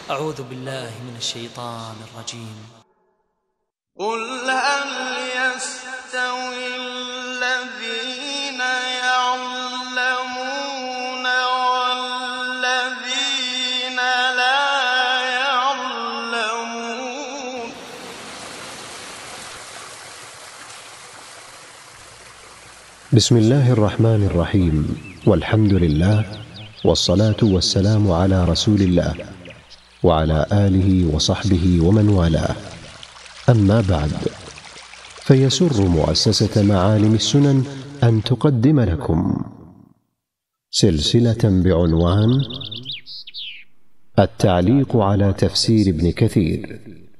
أعوذ بالله من الشيطان الرجيم. قل هل يستوي الذين يعلمون والذين لا يعلمون. بسم الله الرحمن الرحيم، والحمد لله، والصلاة والسلام على رسول الله وعلى آله وصحبه ومن والاه. أما بعد، فيسر مؤسسة معالم السنن أن تقدم لكم سلسلة بعنوان التعليق على تفسير ابن كثير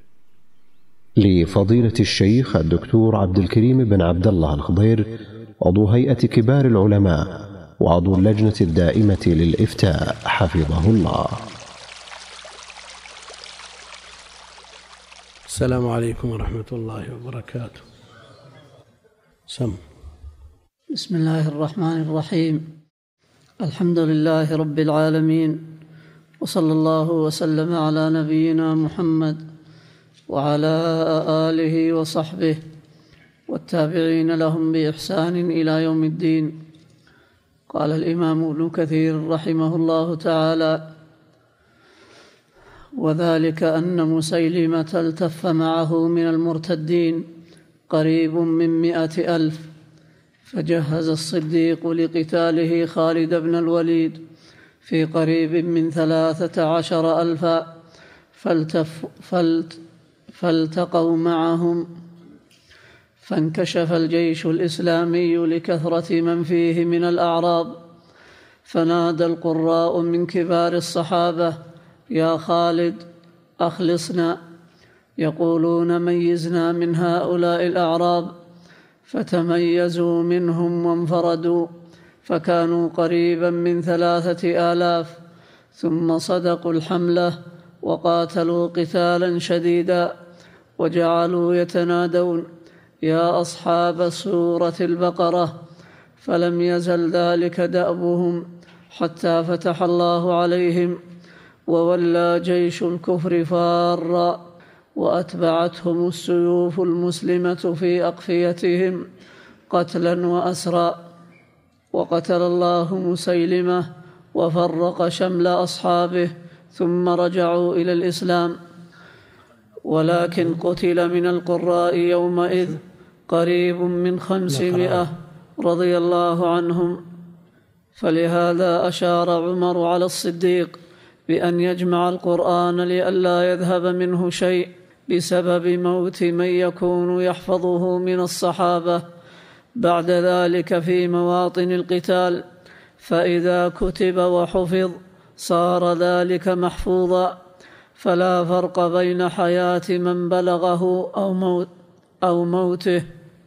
لفضيلة الشيخ الدكتور عبد الكريم بن عبد الله الخضير، عضو هيئة كبار العلماء وعضو اللجنة الدائمة للإفتاء، حفظه الله. السلام عليكم ورحمة الله وبركاته. بسم الله الرحمن الرحيم. الحمد لله رب العالمين، وصلى الله وسلم على نبينا محمد وعلى آله وصحبه والتابعين لهم بإحسان إلى يوم الدين. قال الإمام ابن كثير رحمه الله تعالى: وذلك أن مسيلمة التف معه من المرتدين قريب من 100,000، فجهز الصديق لقتاله خالد بن الوليد في قريب من 13,000، فالتقوا معهم، فانكشف الجيش الإسلامي لكثرة من فيه من الأعراب، فنادى القراء من كبار الصحابة: يا خالد أخلصنا، يقولون ميزنا من هؤلاء الأعراب، فتميزوا منهم وانفردوا، فكانوا قريبا من 3,000، ثم صدقوا الحملة وقاتلوا قتالا شديدا، وجعلوا يتنادون: يا أصحاب سورة البقرة، فلم يزل ذلك دأبهم حتى فتح الله عليهم، وولى جيش الكفر فارا، وأتبعتهم السيوف المسلمة في أقفيتهم قتلا وأسرا، وقتل الله مسيلمة وفرق شمل أصحابه، ثم رجعوا إلى الإسلام. ولكن قتل من القراء يومئذ قريب من 500 رضي الله عنهم. فلهذا أشار عمر على الصديق بأن يجمع القرآن لئلا يذهب منه شيء بسبب موت من يكون يحفظه من الصحابة بعد ذلك في مواطن القتال، فإذا كتب وحفظ صار ذلك محفوظا، فلا فرق بين حياة من بلغه أو موته.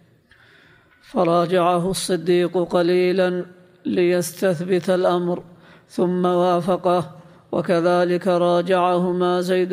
فراجعه الصديق قليلا ليستثبت الأمر ثم وافقه، وكذلك راجعهما زيد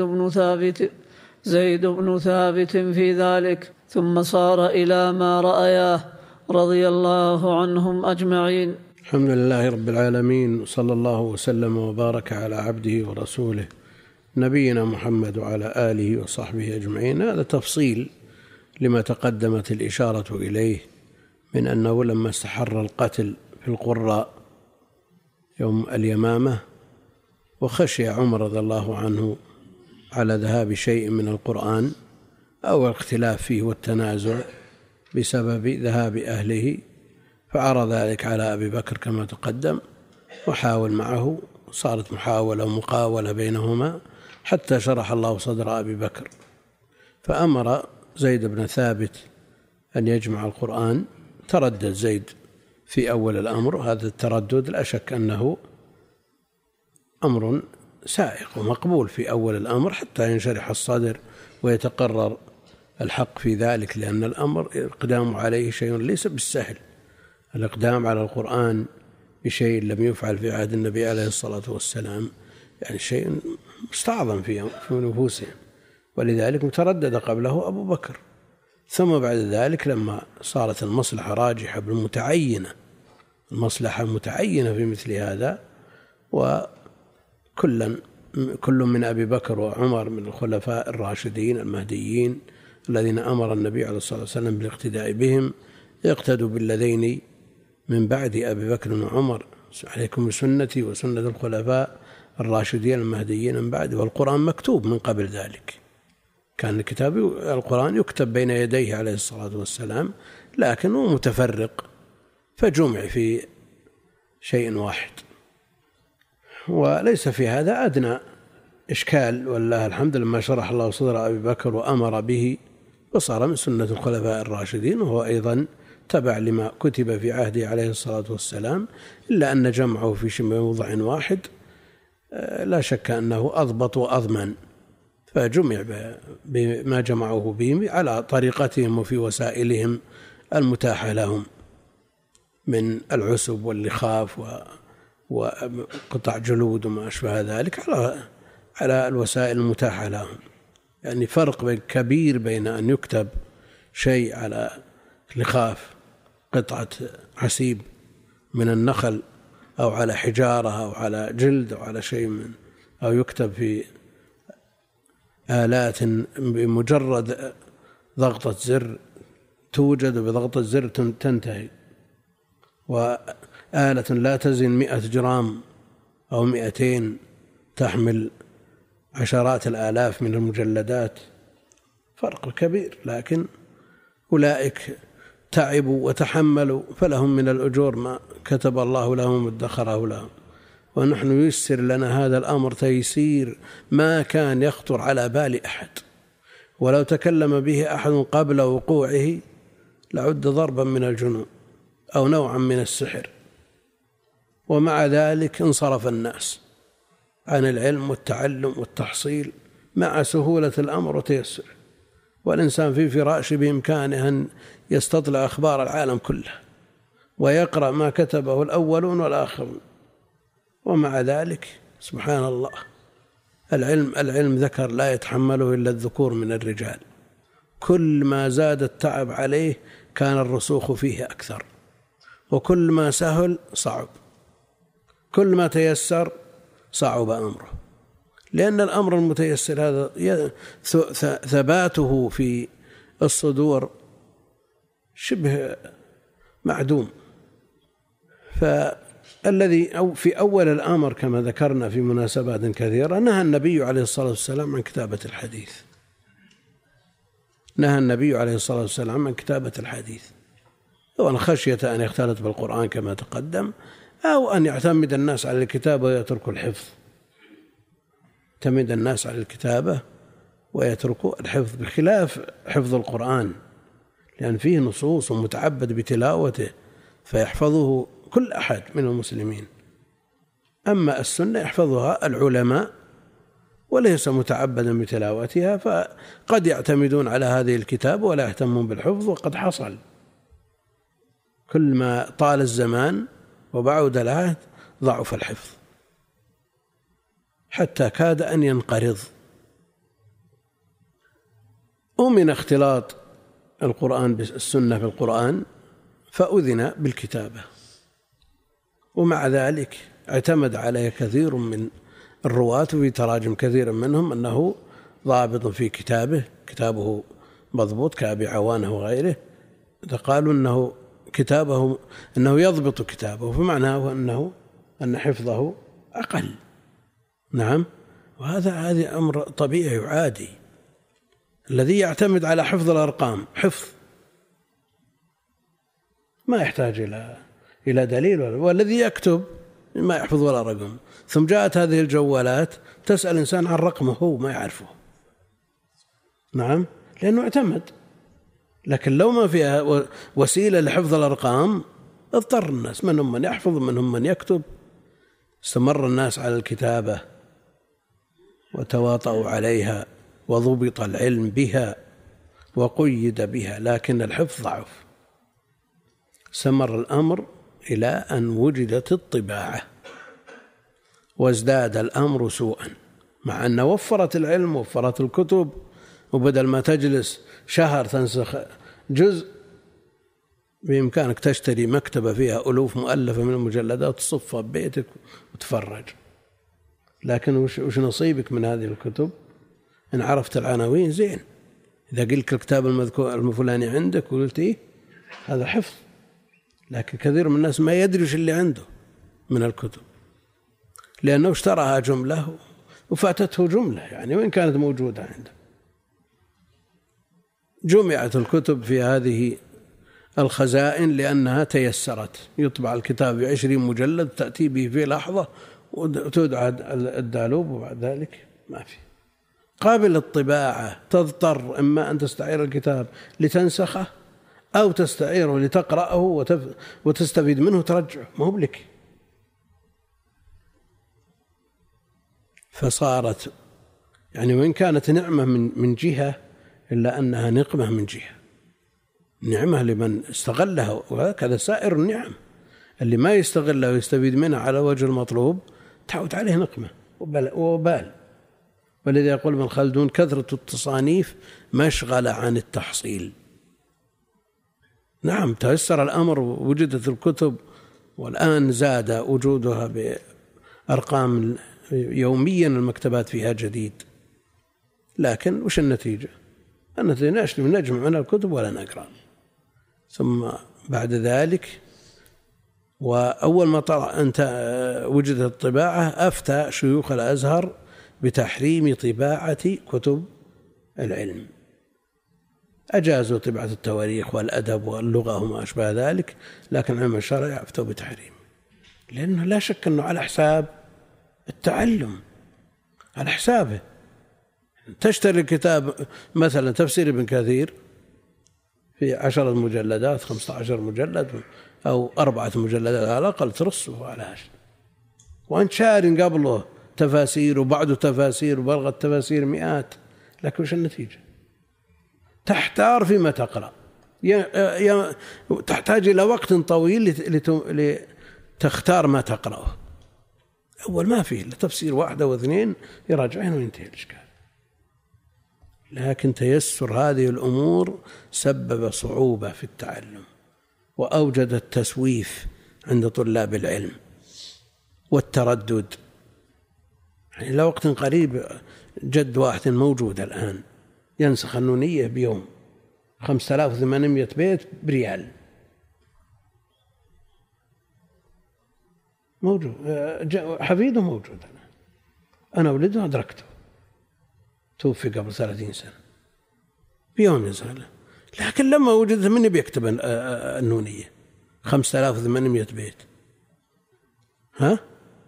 بن ثابت في ذلك، ثم صار إلى ما رأياه رضي الله عنهم أجمعين. الحمد لله رب العالمين، صلى الله وسلم وبارك على عبده ورسوله نبينا محمد وعلى آله وصحبه أجمعين. هذا تفصيل لما تقدمت الإشارة إليه من أنه لما استحر القتل في القراء يوم اليمامة، وخشي عمر رضي الله عنه على ذهاب شيء من القرآن أو الاختلاف فيه والتنازع بسبب ذهاب أهله، فعرض ذلك على أبي بكر كما تقدم، وحاول معه، صارت محاولة ومقاولة بينهما حتى شرح الله صدر أبي بكر، فأمر زيد بن ثابت أن يجمع القرآن. تردد زيد في أول الأمر، هذا التردد لا شك أنه أمر سائق ومقبول في أول الأمر حتى ينشرح الصدر ويتقرر الحق في ذلك، لأن الأمر الإقدام عليه شيء ليس بالسهل. الإقدام على القرآن بشيء لم يفعل في عهد النبي عليه الصلاة والسلام يعني شيء مستعظم في نفوسهم، ولذلك متردد قبله أبو بكر. ثم بعد ذلك لما صارت المصلحة راجحة بالمتعينة، المصلحة متعينة في مثل هذا، وكلا كل من أبي بكر وعمر من الخلفاء الراشدين المهديين الذين أمر النبي عليه الصلاة والسلام بالاقتداء بهم، اقتدوا بالذين من بعد أبي بكر وعمر، عليكم بسنتي وسنة الخلفاء الراشدين المهديين من بعد. والقرآن مكتوب من قبل ذلك، كان القرآن يكتب بين يديه عليه الصلاة والسلام، لكنه متفرق فجمع في شيء واحد، وليس في هذا أدنى إشكال، والله الحمد لما شرح الله صدر أبي بكر وأمر به وصار من سنة الخلفاء الراشدين، وهو أيضا تبع لما كتب في عهده عليه الصلاة والسلام، إلا أن جمعه في موضع واحد لا شك أنه أضبط وأضمن، فجمع بما جمعوه به على طريقتهم وفي وسائلهم المتاحة لهم من العسب واللخاف وقطع جلود وما أشبه ذلك على الوسائل المتاحة لهم. يعني فرق كبير بين أن يكتب شيء على لخاف قطعة عسيب من النخل أو على حجارة أو على جلد أو على شيء أو يكتب في آلات بمجرد ضغطة زر توجد وبضغطة زر تنتهي، وآلة لا تزن 100 جرام أو 200 تحمل عشرات الآلاف من المجلدات، فرق كبير. لكن أولئك تعبوا وتحملوا فلهم من الأجور ما كتب الله لهم وادخره لهم، ونحن ييسر لنا هذا الأمر تيسير ما كان يخطر على بال أحد، ولو تكلم به أحد قبل وقوعه لعد ضربا من الجنون أو نوعا من السحر، ومع ذلك انصرف الناس عن العلم والتعلم والتحصيل مع سهولة الأمر وتيسر، والإنسان في فراش بإمكانه أن يستطلع أخبار العالم كله ويقرأ ما كتبه الأولون والآخرون، ومع ذلك سبحان الله العلم ذكر لا يتحمله إلا الذكور من الرجال، كل ما زاد التعب عليه كان الرسوخ فيه أكثر، وكل ما سهل صعب، كل ما تيسر صعب أمره، لأن الأمر المتيسر هذا ثباته في الصدور شبه معدوم. فالذي أو في أول الأمر كما ذكرنا في مناسبات كثيرة نهى النبي عليه الصلاة والسلام عن كتابة الحديث، نهى النبي عليه الصلاة والسلام عن كتابة الحديث، وأن خشية أن يختلط بالقرآن كما تقدم، أو أن يعتمد الناس على الكتابة ويتركوا الحفظ، يعتمد الناس على الكتابة ويتركوا الحفظ، بخلاف حفظ القرآن لأن فيه نصوص ومتعبد بتلاوته فيحفظه كل أحد من المسلمين، أما السنة يحفظها العلماء وليس متعبدا بتلاوتها، فقد يعتمدون على هذه الكتابة ولا يهتمون بالحفظ، وقد حصل كل ما طال الزمان وبعد العهد ضعف الحفظ حتى كاد أن ينقرض. ومن اختلاط القرآن بالسنة في القرآن فأذن بالكتابة، ومع ذلك اعتمد عليه كثير من الرواة في تراجم كثير منهم أنه ضابط في كتابه مضبوط كأبي عوانة وغيره، قالوا أنه يضبط كتابه، فمعناه أن حفظه أقل. نعم، وهذا أمر طبيعي وعادي. الذي يعتمد على حفظ الأرقام حفظ ما يحتاج إلى دليل، والذي يكتب ما يحفظ ولا رقم، ثم جاءت هذه الجوالات تسأل إنسان عن رقمه هو ما يعرفه. نعم، لأنه اعتمد. لكن لو ما فيها وسيلة لحفظ الأرقام اضطر الناس، منهم من يحفظ منهم من يكتب. استمر الناس على الكتابة وتواطؤوا عليها وضبط العلم بها وقيد بها، لكن الحفظ ضعف. استمر الأمر إلى أن وجدت الطباعة وازداد الأمر سوءا، مع أن وفرت العلم ووفرت الكتب، وبدل ما تجلس شهر تنسخ جزء بإمكانك تشتري مكتبة فيها ألوف مؤلفة من المجلدات وتصفها ببيتك وتفرج. لكن وش نصيبك من هذه الكتب؟ إن عرفت العناوين زين، إذا قلت الكتاب المذكور الفلاني عندك وقلت إيه هذا حفظ، لكن كثير من الناس ما يدري وش اللي عنده من الكتب، لأنه اشتراها جملة وفاتته جملة، يعني وين كانت موجودة عنده. جمعت الكتب في هذه الخزائن لأنها تيسرت، يطبع الكتاب ب20 مجلد تأتي به في لحظة وتدعى الدالوب، وبعد ذلك ما في. قابل الطباعة تضطر إما أن تستعير الكتاب لتنسخه أو تستعيره لتقرأه وتستفيد منه وترجعه، ما هو لك. فصارت يعني وإن كانت نعمة من جهة إلا أنها نقمة من جهة، نعمة لمن استغلها، وهكذا سائر النعم اللي ما يستغلها ويستفيد منها على وجه المطلوب تعود عليه نقمة وبال. ولذا يقول ابن خلدون كثرة التصانيف مشغلة عن التحصيل. نعم تيسر الأمر ووجدت الكتب، والآن زاد وجودها بأرقام يوميا المكتبات فيها جديد، لكن وش النتيجة؟ النتيجة نجمع من الكتب ولا نقرأ. ثم بعد ذلك وأول ما وجدت الطباعة أفتى شيوخ الأزهر بتحريم طباعة كتب العلم، أجازوا طباعة التواريخ والأدب واللغة وما أشبه ذلك، لكن علم الشرع أفتوا بتحريم، لأنه لا شك أنه على حساب التعلم، على حسابه. تشتري الكتاب مثلا تفسير ابن كثير في 10 مجلدات 15 مجلد أو 4 مجلدات على الأقل، ترصه على هذا، وأنت شاري قبله تفاسير وبعده تفاسير وبلغ التفاسير مئات، لكن وش النتيجة؟ تحتار فيما تقرأ، تحتاج إلى وقت طويل لتختار ما تقرأه. أول ما فيه تفسير 1 أو 2 يراجعين وينتهي الإشكال. لكن تيسر هذه الأمور سبب صعوبة في التعلم، وأوجد التسويف عند طلاب العلم والتردد. يعني إلى وقت قريب جد واحد موجود الآن ينسخ النونية بيوم 5800 بيت بريال، موجود، حفيده موجود. أنا ولده أدركته، توفي قبل 30 سنة، بيوم ينسخ. لكن لما وجدت مني بيكتب النونية 5800 بيت، ها؟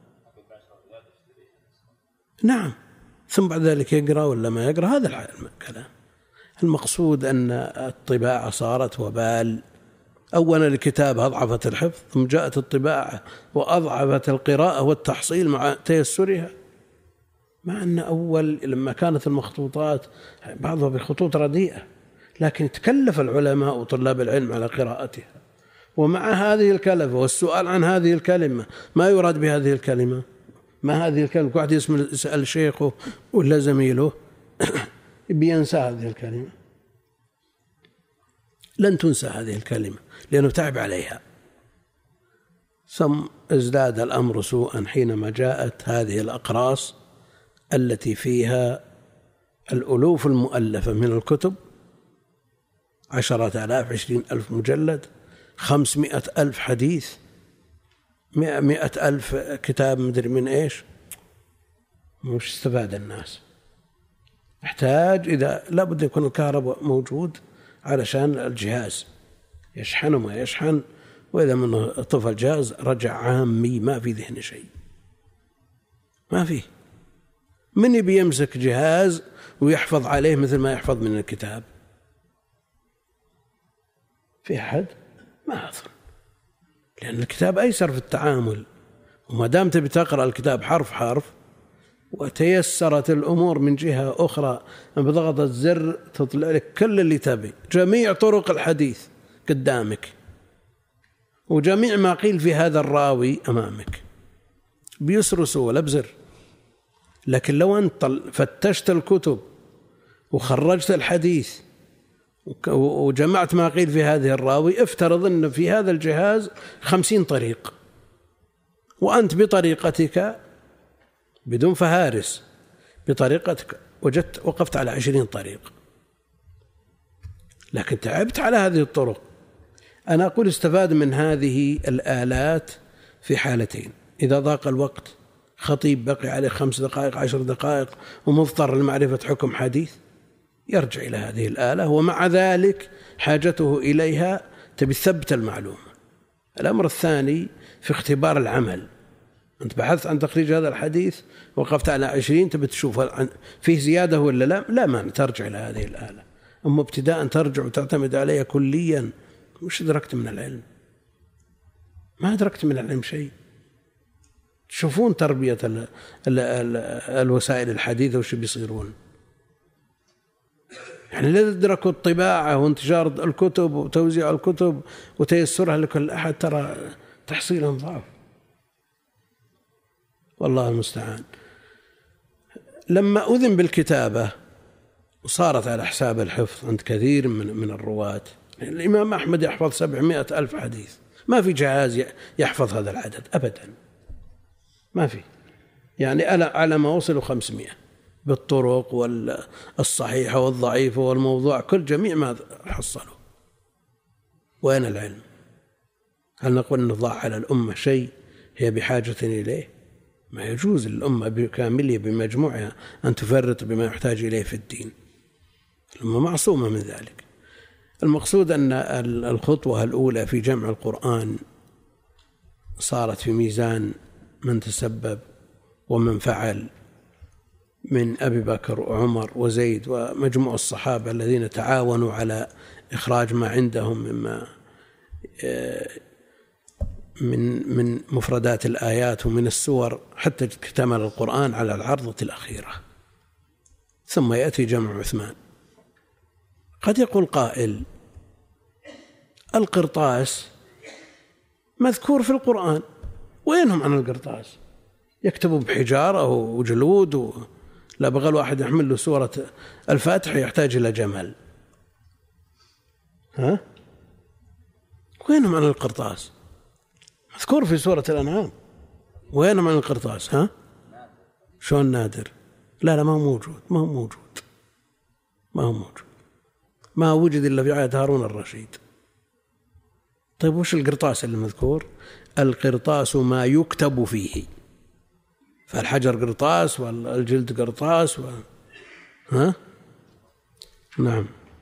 نعم. ثم بعد ذلك يقرأ ولا ما يقرأ، هذا الكلام. المقصود أن الطباعة صارت وبال. أولا الكتاب أضعفت الحفظ، ثم جاءت الطباعة وأضعفت القراءة والتحصيل مع تيسرها، مع أن أول لما كانت المخطوطات بعضها بخطوط رديئة، لكن تكلف العلماء وطلاب العلم على قراءتها، ومع هذه الكلفة والسؤال عن هذه الكلمة، ما يراد بهذه الكلمة، ما هذه الكلمة، واحد يسأل شيخه ولا زميله بينسى هذه الكلمة، لن تنسى هذه الكلمة لأنه تعب عليها. ثم ازداد الأمر سوءا حينما جاءت هذه الأقراص التي فيها الألوف المؤلفة من الكتب، 10,000 20,000 مجلد، 500,000 حديث، 100,000 كتاب مدري من إيش. مش استفاد الناس، يحتاج إذا لابد يكون الكهرباء موجود علشان الجهاز يشحن وما يشحن، وإذا منه طفى الجهاز رجع عامي ما في ذهن شيء، ما فيه. من يبي يمسك جهاز ويحفظ عليه مثل ما يحفظ من الكتاب؟ في أحد؟ ما أظن، لأن الكتاب أيسر في التعامل، وما دام تبي تقرأ الكتاب حرف حرف، وتيسرت الأمور من جهة أخرى، بضغط الزر تطلع لك كل اللي تبي، جميع طرق الحديث قدامك، وجميع ما قيل في هذا الراوي أمامك بيسر وسهولة بزر. لكن لو أنت فتشت الكتب وخرجت الحديث وجمعت ما قيل في هذه الراوي، افترض أن في هذا الجهاز 50 طريق، وأنت بطريقتك بدون فهارس بطريقتك، وقفت على 20 طريق، لكن تعبت على هذه الطرق. أنا أقول استفاد من هذه الآلات في حالتين: إذا ضاق الوقت، خطيب بقي عليه 5 دقائق 10 دقائق ومضطر لمعرفة حكم حديث، يرجع إلى هذه الآلة، ومع ذلك حاجته إليها تبي ثبت المعلومة. الأمر الثاني في اختبار العمل، أنت بحثت عن تخريج هذا الحديث، وقفت على 20، تبي تشوف فيه زيادة ولا لا، لا مانع ترجع إلى هذه الآلة. أما ابتداء ترجع وتعتمد عليها كليا، وش أدركت من العلم؟ ما أدركت من العلم شيء. تشوفون تربية الوسائل الحديثة وش بيصيرون، يعني لا تدركوا الطباعة وانتشار الكتب وتوزيع الكتب وتيسرها لكل أحد، ترى تحصيلهم ضعف، والله المستعان. لما أذن بالكتابة وصارت على حساب الحفظ عند كثير من الرواة، الإمام أحمد يحفظ 700,000 حديث، ما في جهاز يحفظ هذا العدد أبدا، ما في، يعني على ما وصلوا 500 بالطرق والصحيحة والضعيفة والموضوع، كل جميع ما حصلوا. وين العلم؟ هل نقول أنه ضاع على الأمة شيء هي بحاجة إليه؟ ما يجوز للأمة بكاملها بمجموعها أن تفرط بما يحتاج إليه في الدين، الأمة معصومة من ذلك. المقصود أن الخطوة الأولى في جمع القرآن صارت في ميزان من تسبب ومن فعل من أبي بكر وعمر وزيد ومجموع الصحابة الذين تعاونوا على إخراج ما عندهم مما من مفردات الآيات ومن السور، حتى اكتمل القرآن على العرضة الأخيرة. ثم يأتي جمع عثمان. قد يقول قائل: القرطاس مذكور في القرآن، وينهم عن القرطاس؟ يكتبوا بحجارة وجلود، لا بغى الواحد يحمل له سورة الفاتحة يحتاج إلى جمل. ها؟ وينهم عن القرطاس؟ مذكور في سورة الأنعام، وينهم عن القرطاس؟ ها؟ شلون نادر؟ لا ما هو موجود، ما وجد إلا في عهد هارون الرشيد. طيب وش القرطاس اللي مذكور؟ القرطاس ما يكتب فيه، فالحجر قرطاس والجلد قرطاس ها؟ نعم.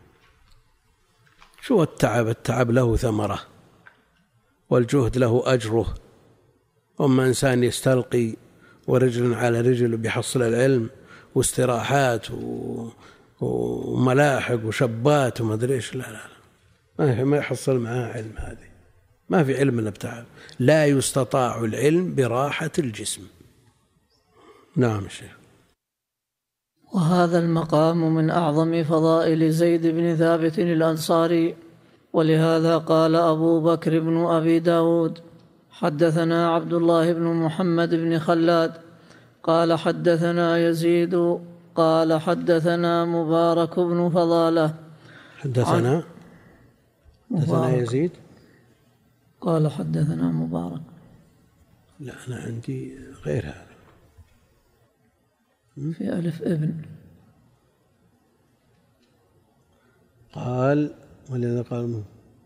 شو التعب له ثمرة، والجهد له أجره. أما إنسان يستلقي ورجل على رجل بيحصل العلم، واستراحات وملاحق وشبات وما أدري إيش، لا ما يحصل معاه علم. هذه ما في علم إلا بتعب. لا يستطاع العلم براحة الجسم. نعم الشيخ. وهذا المقام من أعظم فضائل زيد بن ثابت الأنصاري، ولهذا قال أبو بكر بن أبي داود: حدثنا عبد الله بن محمد بن خلاد قال حدثنا يزيد قال حدثنا مبارك بن فضالة. حدثنا يزيد قال حدثنا مبارك. لا أنا عندي غير هذا، في ألف ابن. قال ولذا قال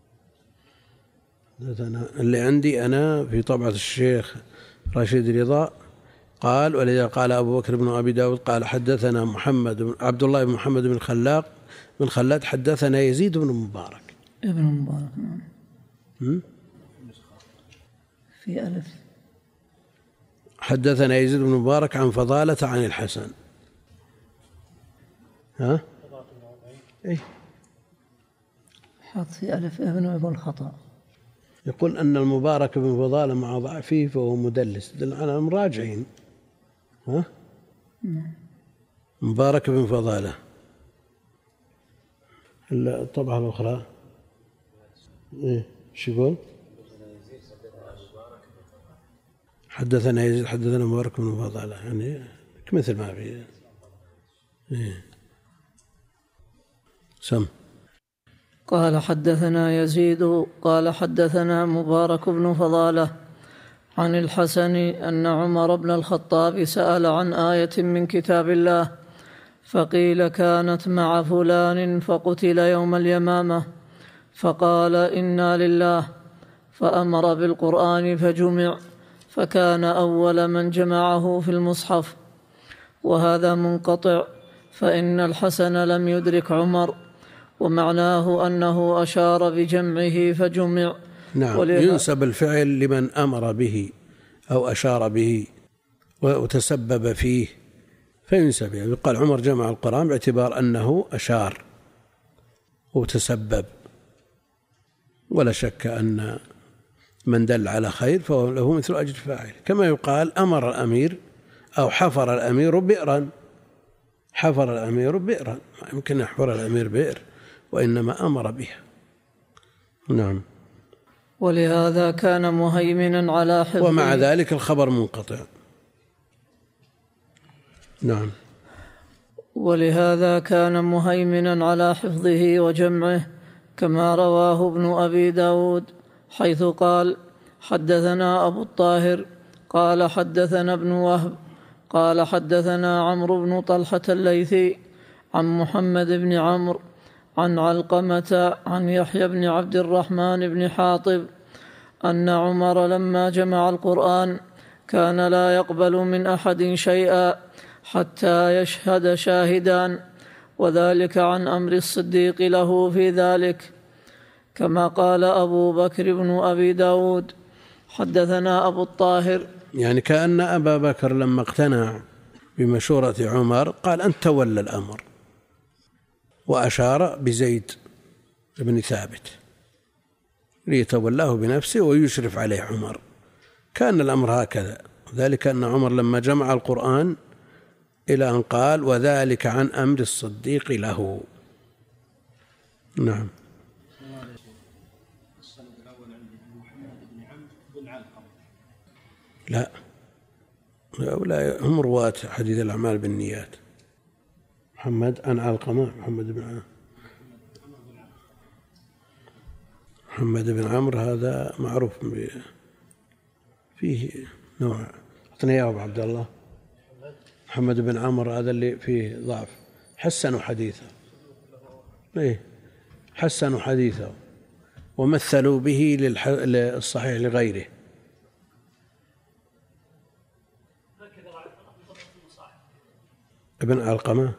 اللي عندي أنا في طبعة الشيخ رشيد رضا، قال ولذا قال أبو بكر بن أبي داود قال حدثنا عبد الله بن محمد بن خلاد حدثنا يزيد بن مبارك ابن مبارك. نعم. في ألف. حدثنا يزيد بن مبارك عن فضالة عن الحسن. ها؟ إيه؟ حط في ألف ابن ويقول خطأ. يقول أن المبارك بن فضالة مع ضعفه فهو مدلس، دل على المراجعين. ها؟ مبارك بن فضالة. الطبعة الأخرى إيه؟ شو يقول؟ حدثنا يزيد حدثنا مبارك بن فضالة، يعني مثل ما في. إيه؟ سم. قال حدثنا يزيد قال حدثنا مبارك بن فضالة عن الحسن أن عمر بن الخطاب سأل عن آية من كتاب الله فقيل كانت مع فلان فقتل يوم اليمامة، فقال إنا لله، فأمر بالقرآن فجمع، فكان أول من جمعه في المصحف. وهذا منقطع، فإن الحسن لم يدرك عمر، ومعناه أنه أشار بجمعه فجمع. نعم، ينسب الفعل لمن أمر به أو أشار به وتسبب فيه فينسب، يعني يقال عمر جمع القرآن باعتبار أنه أشار وتسبب، ولا شك أن من دل على خير فهو له مثل أجر فاعل. كما يقال أمر الأمير أو حفر الأمير بئرا، حفر الأمير بئرا، ما يمكن يحفر الأمير بئر، وإنما أمر بها. نعم. ولهذا كان مهيمنا على حفظه، ومع ذلك الخبر منقطع. نعم. ولهذا كان مهيمنا على حفظه وجمعه، كما رواه ابن أبي داود حيث قال حدثنا أبو الطاهر قال حدثنا ابن وهب قال حدثنا عمرو بن طلحة الليثي عن محمد بن عمرو عن علقمة عن يحيى بن عبد الرحمن بن حاطب أن عمر لما جمع القرآن كان لا يقبل من أحد شيئا حتى يشهد شاهدان، وذلك عن أمر الصديق له في ذلك. كما قال أبو بكر بن أبي داود حدثنا أبو الطاهر، يعني كأن أبا بكر لما اقتنع بمشورة عمر قال أنت تولى الأمر، وأشار بزيد بن ثابت ليتولاه بنفسه ويشرف عليه عمر. كان الأمر هكذا، ذلك أن عمر لما جمع القرآن إلى أن قال وذلك عن أمر الصديق له. نعم. لا، هؤلاء هم رواة حديث الأعمال بالنيات. محمد عن علقمة، محمد بن عمرو هذا معروف فيه نوع. أعطني يا أبو عبد الله. محمد بن عمرو هذا اللي فيه ضعف، حسنوا حديثه، إيه حسنوا حديثه ومثلوا به للصحيح لغيره. ابن علقمة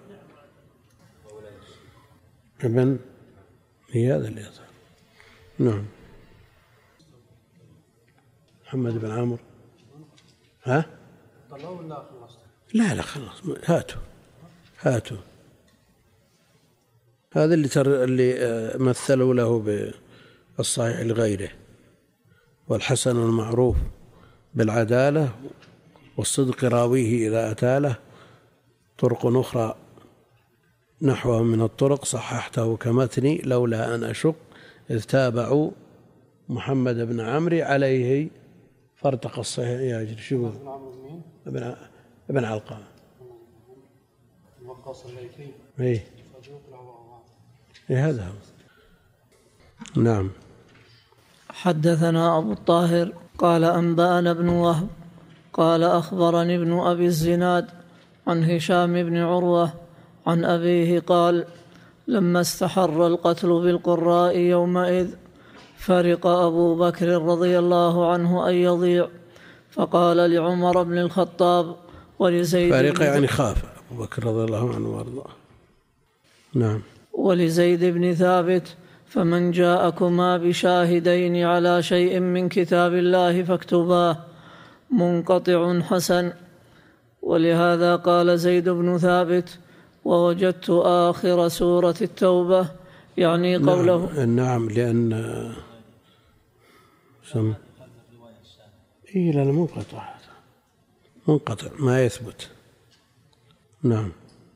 ابن هذا اللي يظهر. نعم. محمد بن عمرو. ها؟ لا خلاص، هاتوا هذا اللي مثلوا له بالصحيح لغيره، والحسن المعروف بالعدالة والصدق راويه إذا أتى له طرق أخرى نحوه من الطرق صححته كمتني لولا أن أشق إذ تابعوا محمد بن عمرو عليه فارتقى الصحيح يجري. شو ابن علقمة إيه هذا هو. نعم. حدثنا أبو الطاهر قال أنبأنا ابن وهب قال أخبرني ابن أبي الزناد عن هشام بن عروة عن أبيه قال لما استحر القتل بالقراء يومئذ فرق أبو بكر رضي الله عنه أن يضيع، فقال لعمر بن الخطاب ولزيد فرق يعني خاف أبو بكر رضي الله عنه وارضاه. نعم. ولزيد بن ثابت فمن جاءكما بشاهدين على شيء من كتاب الله فاكتباه منقطع حسن. ولهذا قال زيد بن ثابت ووجدت آخر سورة التوبة يعني قوله. نعم لأن لا منقطع ما يثبت. نعم.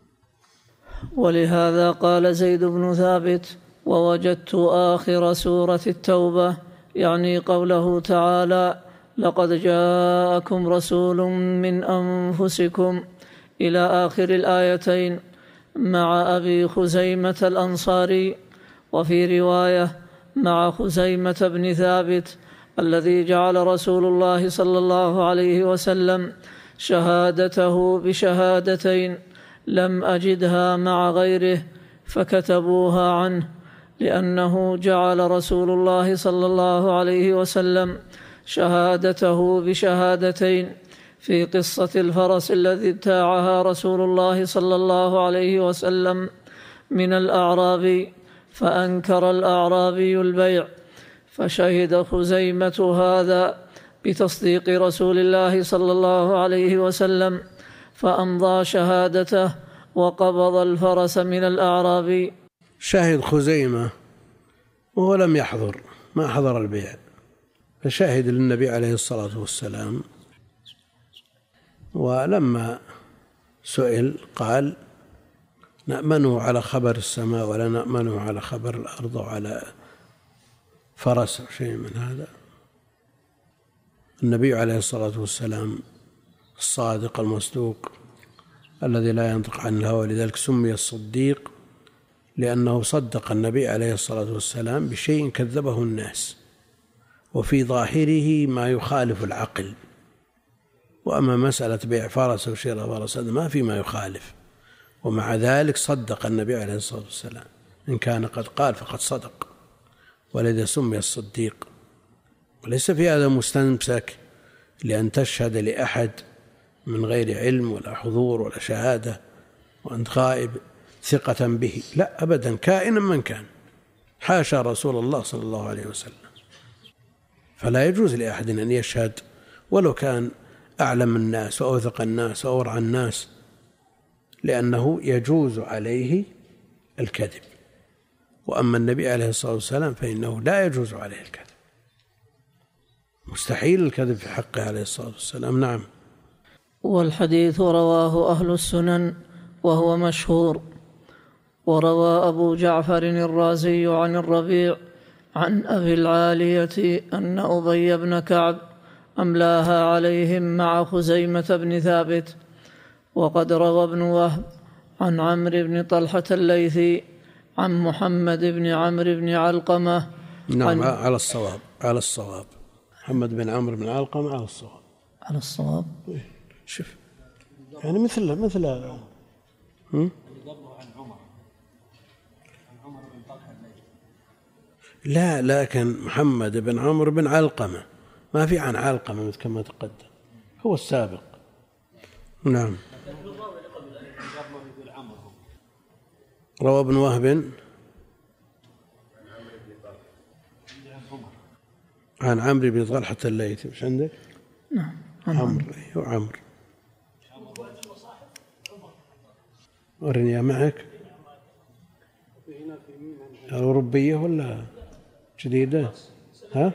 ولهذا قال زيد بن ثابت ووجدت آخر سورة التوبة يعني قوله تعالى لقد جاءكم رسول من أنفسكم إلى آخر الآيتين مع أبي خزيمة الأنصاري، وفي رواية مع خزيمة بن ثابت الذي جعل رسول الله صلى الله عليه وسلم شهادته بشهادتين لم أجدها مع غيره فكتبوها عنه، لأنه جعل رسول الله صلى الله عليه وسلم شهادته بشهادتين في قصة الفرس الذي ابتاعها رسول الله صلى الله عليه وسلم من الأعرابي، فأنكر الأعرابي البيع، فشهد خزيمة هذا بتصديق رسول الله صلى الله عليه وسلم، فأمضى شهادته وقبض الفرس من الأعرابي. شهد خزيمة وهو لم يحضر، ما حضر البيع، فشهد للنبي عليه الصلاة والسلام، ولما سئل قال: نأمنه على خبر السماء ولا نأمنه على خبر الأرض وعلى فرس أو شيء من هذا. النبي عليه الصلاة والسلام الصادق المصدوق الذي لا ينطق عن الهوى، لذلك سمي الصديق، لأنه صدق النبي عليه الصلاة والسلام بشيء كذبه الناس وفي ظاهره ما يخالف العقل. وأما مسألة بيع فرس أو شراء فرس هذا ما في ما يخالف، ومع ذلك صدق النبي عليه الصلاة والسلام، إن كان قد قال فقد صدق، ولذا سمي الصديق. وليس في هذا مستمسك لأن تشهد لأحد من غير علم ولا حضور ولا شهادة وأنت غائب ثقة به، لا أبدا، كائنا من كان، حاشا رسول الله صلى الله عليه وسلم. فلا يجوز لأحد أن يشهد ولو كان أعلم الناس وأوثق الناس وأورع الناس، لأنه يجوز عليه الكذب. وأما النبي عليه الصلاة والسلام فإنه لا يجوز عليه الكذب، مستحيل الكذب في حقه عليه الصلاة والسلام. نعم. والحديث رواه أهل السنن وهو مشهور. وروى أبو جعفر الرازي عن الربيع عن أبي العالية أن أبي بن كعب أملاها عليهم مع خزيمة بن ثابت. وقد روى ابن وهب عن عمرو بن طلحة الليثي عن محمد بن عمرو بن علقمة. نعم، على الصواب، على الصواب. محمد بن عمرو بن علقمة على الصواب، على الصواب. شوف يعني مثل لا، لكن محمد بن عمرو بن علقمة ما في عن علقمة كما تقدم، هو السابق. نعم. روى ابن وهب عن عمرو بن طلحة الليثي. مش عندك؟ نعم، عمرو. أيوه عمرو. ورني معك الأوروبية ولا جديدة؟ ها؟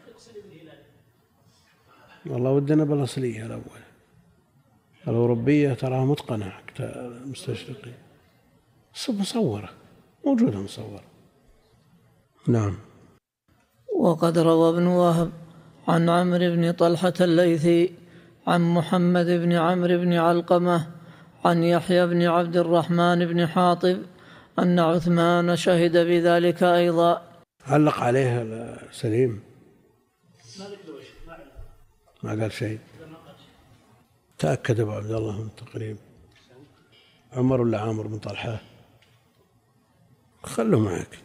والله ودنا بالأصلية الأول. الأوروبية تراها متقنة حتى المستشرقين، مصورة، موجودة مصورة. نعم. وقد روى ابن وهب عن عمرو بن طلحة الليثي عن محمد بن عمرو بن علقمة عن يحيى بن عبد الرحمن بن حاطب أن عثمان شهد بذلك أيضا. علق عليها سليم، ما قال شيء. تأكد أبو عبد الله من التقريب. عمر ولا عامر بن طلحة؟ خلوا معك.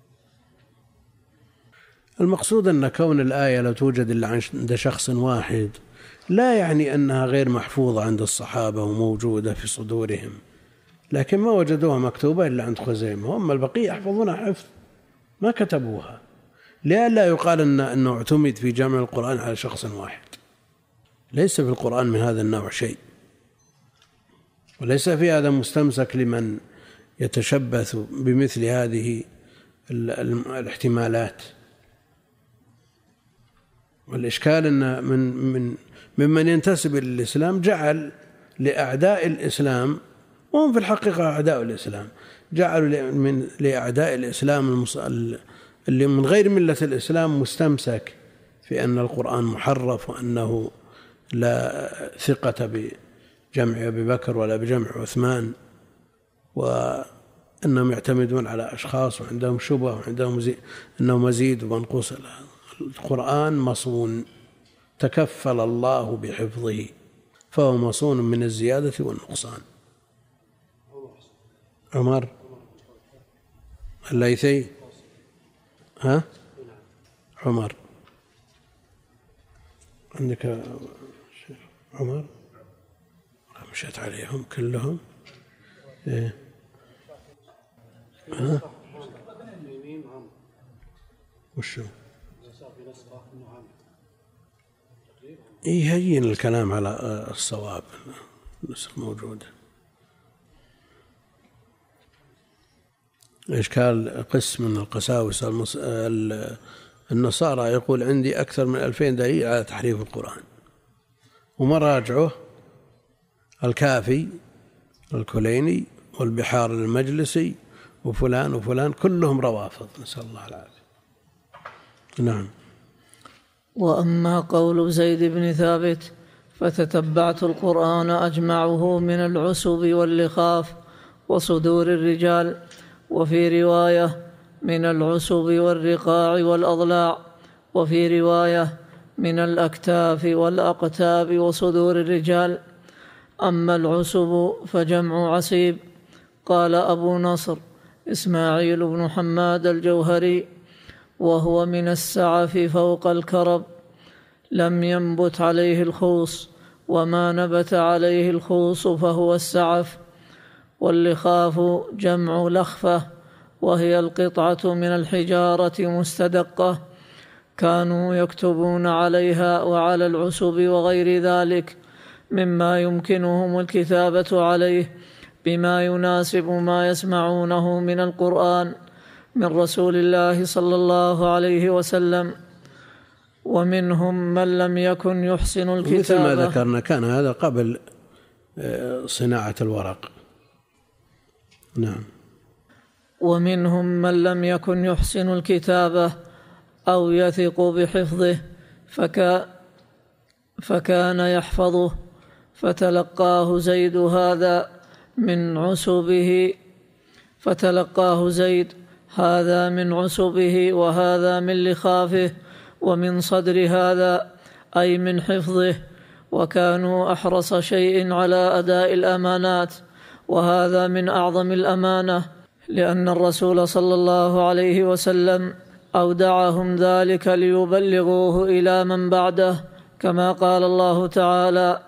المقصود أن كون الآية لا توجد إلا عند شخص واحد لا يعني أنها غير محفوظة عند الصحابة وموجودة في صدورهم، لكن ما وجدوها مكتوبة إلا عند خزيمة، وأما البقية يحفظونها حفظ ما كتبوها، لئلا يقال أنه اعتمد في جمع القرآن على شخص واحد. ليس في القرآن من هذا النوع شيء، وليس في هذا مستمسك لمن يتشبث بمثل هذه الاحتمالات. والإشكال أن ممن ينتسب إلى الإسلام جعل لأعداء الإسلام، وهم في الحقيقة أعداء الإسلام، جعلوا لأعداء الإسلام اللي من غير ملة الإسلام مستمسك في أن القرآن محرف، وأنه لا ثقة بجمع أبي بكر ولا بجمع عثمان، وأنهم يعتمدون على أشخاص وعندهم شبهة وعندهم أنه مزيد ومنقوص. القرآن مصون، تكفل الله بحفظه، فهو مصون من الزيادة والنقصان. عمر الليثي، ها؟ عمر عندك عمر؟ مشيت عليهم كلهم. إيه؟ ها؟ وشو؟ يهين الكلام على الصواب، النسخ موجودة. إشكال قسم من القساوسة النصارى يقول عندي أكثر من 2000 دليل على تحريف القرآن، ومراجعه الكافي الكليني والبحار المجلسي وفلان وفلان كلهم روافض، نسأل الله العافية. نعم. وأما قول زيد بن ثابت فتتبعت القرآن أجمعه من العسب واللخاف وصدور الرجال، وفي رواية من العسب والرقاع والأضلاع، وفي رواية من الأكتاف والأقتاب وصدور الرجال. أما العسب فجمع عسيب. قال أبو نصر إسماعيل بن حماد الجوهري: وهو من السعف فوق الكرب، لم ينبت عليه الخوص، وما نبت عليه الخوص فهو السعف. واللخاف جمع لخفة، وهي القطعة من الحجارة مستدقة كانوا يكتبون عليها وعلى العسب وغير ذلك مما يمكنهم الكتابة عليه بما يناسب ما يسمعونه من القرآن من رسول الله صلى الله عليه وسلم. ومنهم من لم يكن يحسن الكتابة، مثل ما ذكرنا كان هذا قبل صناعة الورق. نعم. ومنهم من لم يكن يحسن الكتابة أو يثق بحفظه فكان يحفظه، فتلقاه زيد هذا من عسبه، فتلقاه زيد هذا من عسبه وهذا من لخافه ومن صدر هذا، أي من حفظه. وكانوا أحرص شيء على أداء الأمانات، وهذا من أعظم الأمانة، لأن الرسول صلى الله عليه وسلم أودعهم ذلك ليبلغوه إلى من بعده، كما قال الله تعالى: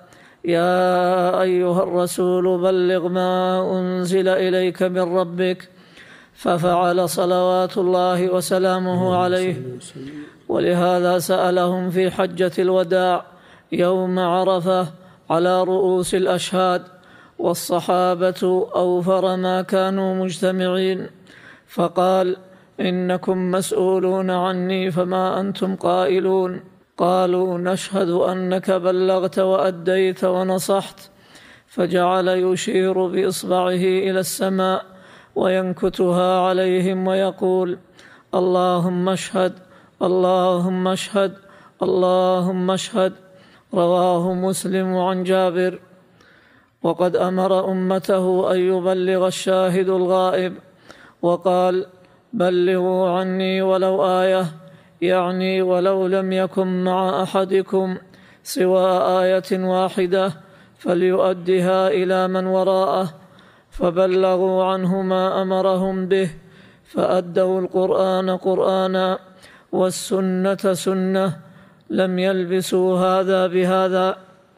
يا أيها الرسول بلغ ما أنزل إليك من ربك، ففعل صلوات الله وسلامه عليه. ولهذا سألهم في حجة الوداع يوم عرفة على رؤوس الأشهاد، والصحابة أوفر ما كانوا مجتمعين، فقال: إنكم مسؤولون عني فما أنتم قائلون؟ قالوا: نشهد أنك بلغت وأديت ونصحت. فجعل يشير بإصبعه إلى السماء وينكتها عليهم ويقول: اللهم اشهد، اللهم اشهد، اللهم اشهد. رواه مسلم عن جابر. وقد أمر أمته أن يبلغ الشاهد الغائب، وقال: بلغوا عني ولو آية، يعني ولو لم يكن مع أحدكم سوى آية واحدة فليؤدها إلى من وراءه. فبلغوا عنه ما أمرهم به، فأدوا القرآن قرآنا والسنة سنة، لم يلبسوا هذا بهذا.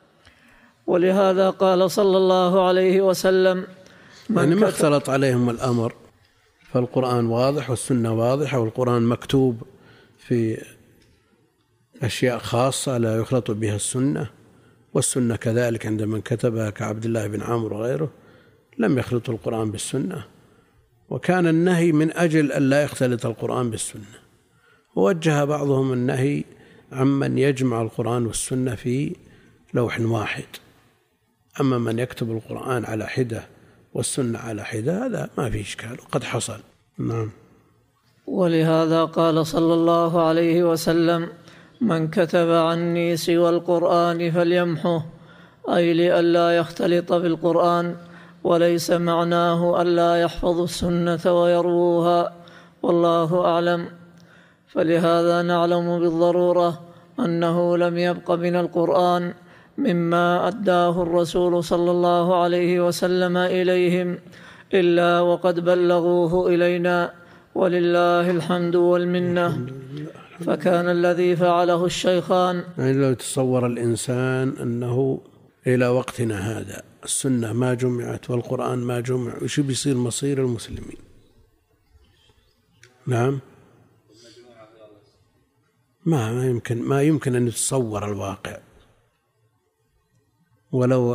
ولهذا قال صلى الله عليه وسلم: يعني ما اختلط عليهم الأمر، فالقرآن واضح والسنة واضحة، والقرآن مكتوب في أشياء خاصة لا يخلط بها السنة، والسنة كذلك عند من كتبها كعبد الله بن عمرو وغيره لم يخلطوا القرآن بالسنة. وكان النهي من أجل أن لا يختلط القرآن بالسنة، ووجه بعضهم النهي عمن يجمع القرآن والسنة في لوح واحد. أما من يكتب القرآن على حدة والسنة على حدة هذا ما في إشكال، وقد حصل. نعم. ولهذا قال صلى الله عليه وسلم: من كتب عني سوى القرآن فليمحه، أي لئلا يختلط بالقرآن، وليس معناه ألا يحفظ السنة ويروها، والله أعلم. فلهذا نعلم بالضرورة أنه لم يبق من القرآن مما أداه الرسول صلى الله عليه وسلم إليهم إلا وقد بلغوه إلينا، ولله الحمد والمنة. فكان الذي فعله الشيخان، يعني لو تصور الإنسان أنه إلى وقتنا هذا السنة ما جمعت والقرآن ما جمع، وش بيصير مصير المسلمين؟ نعم، ما يمكن أن يتصور الواقع. ولو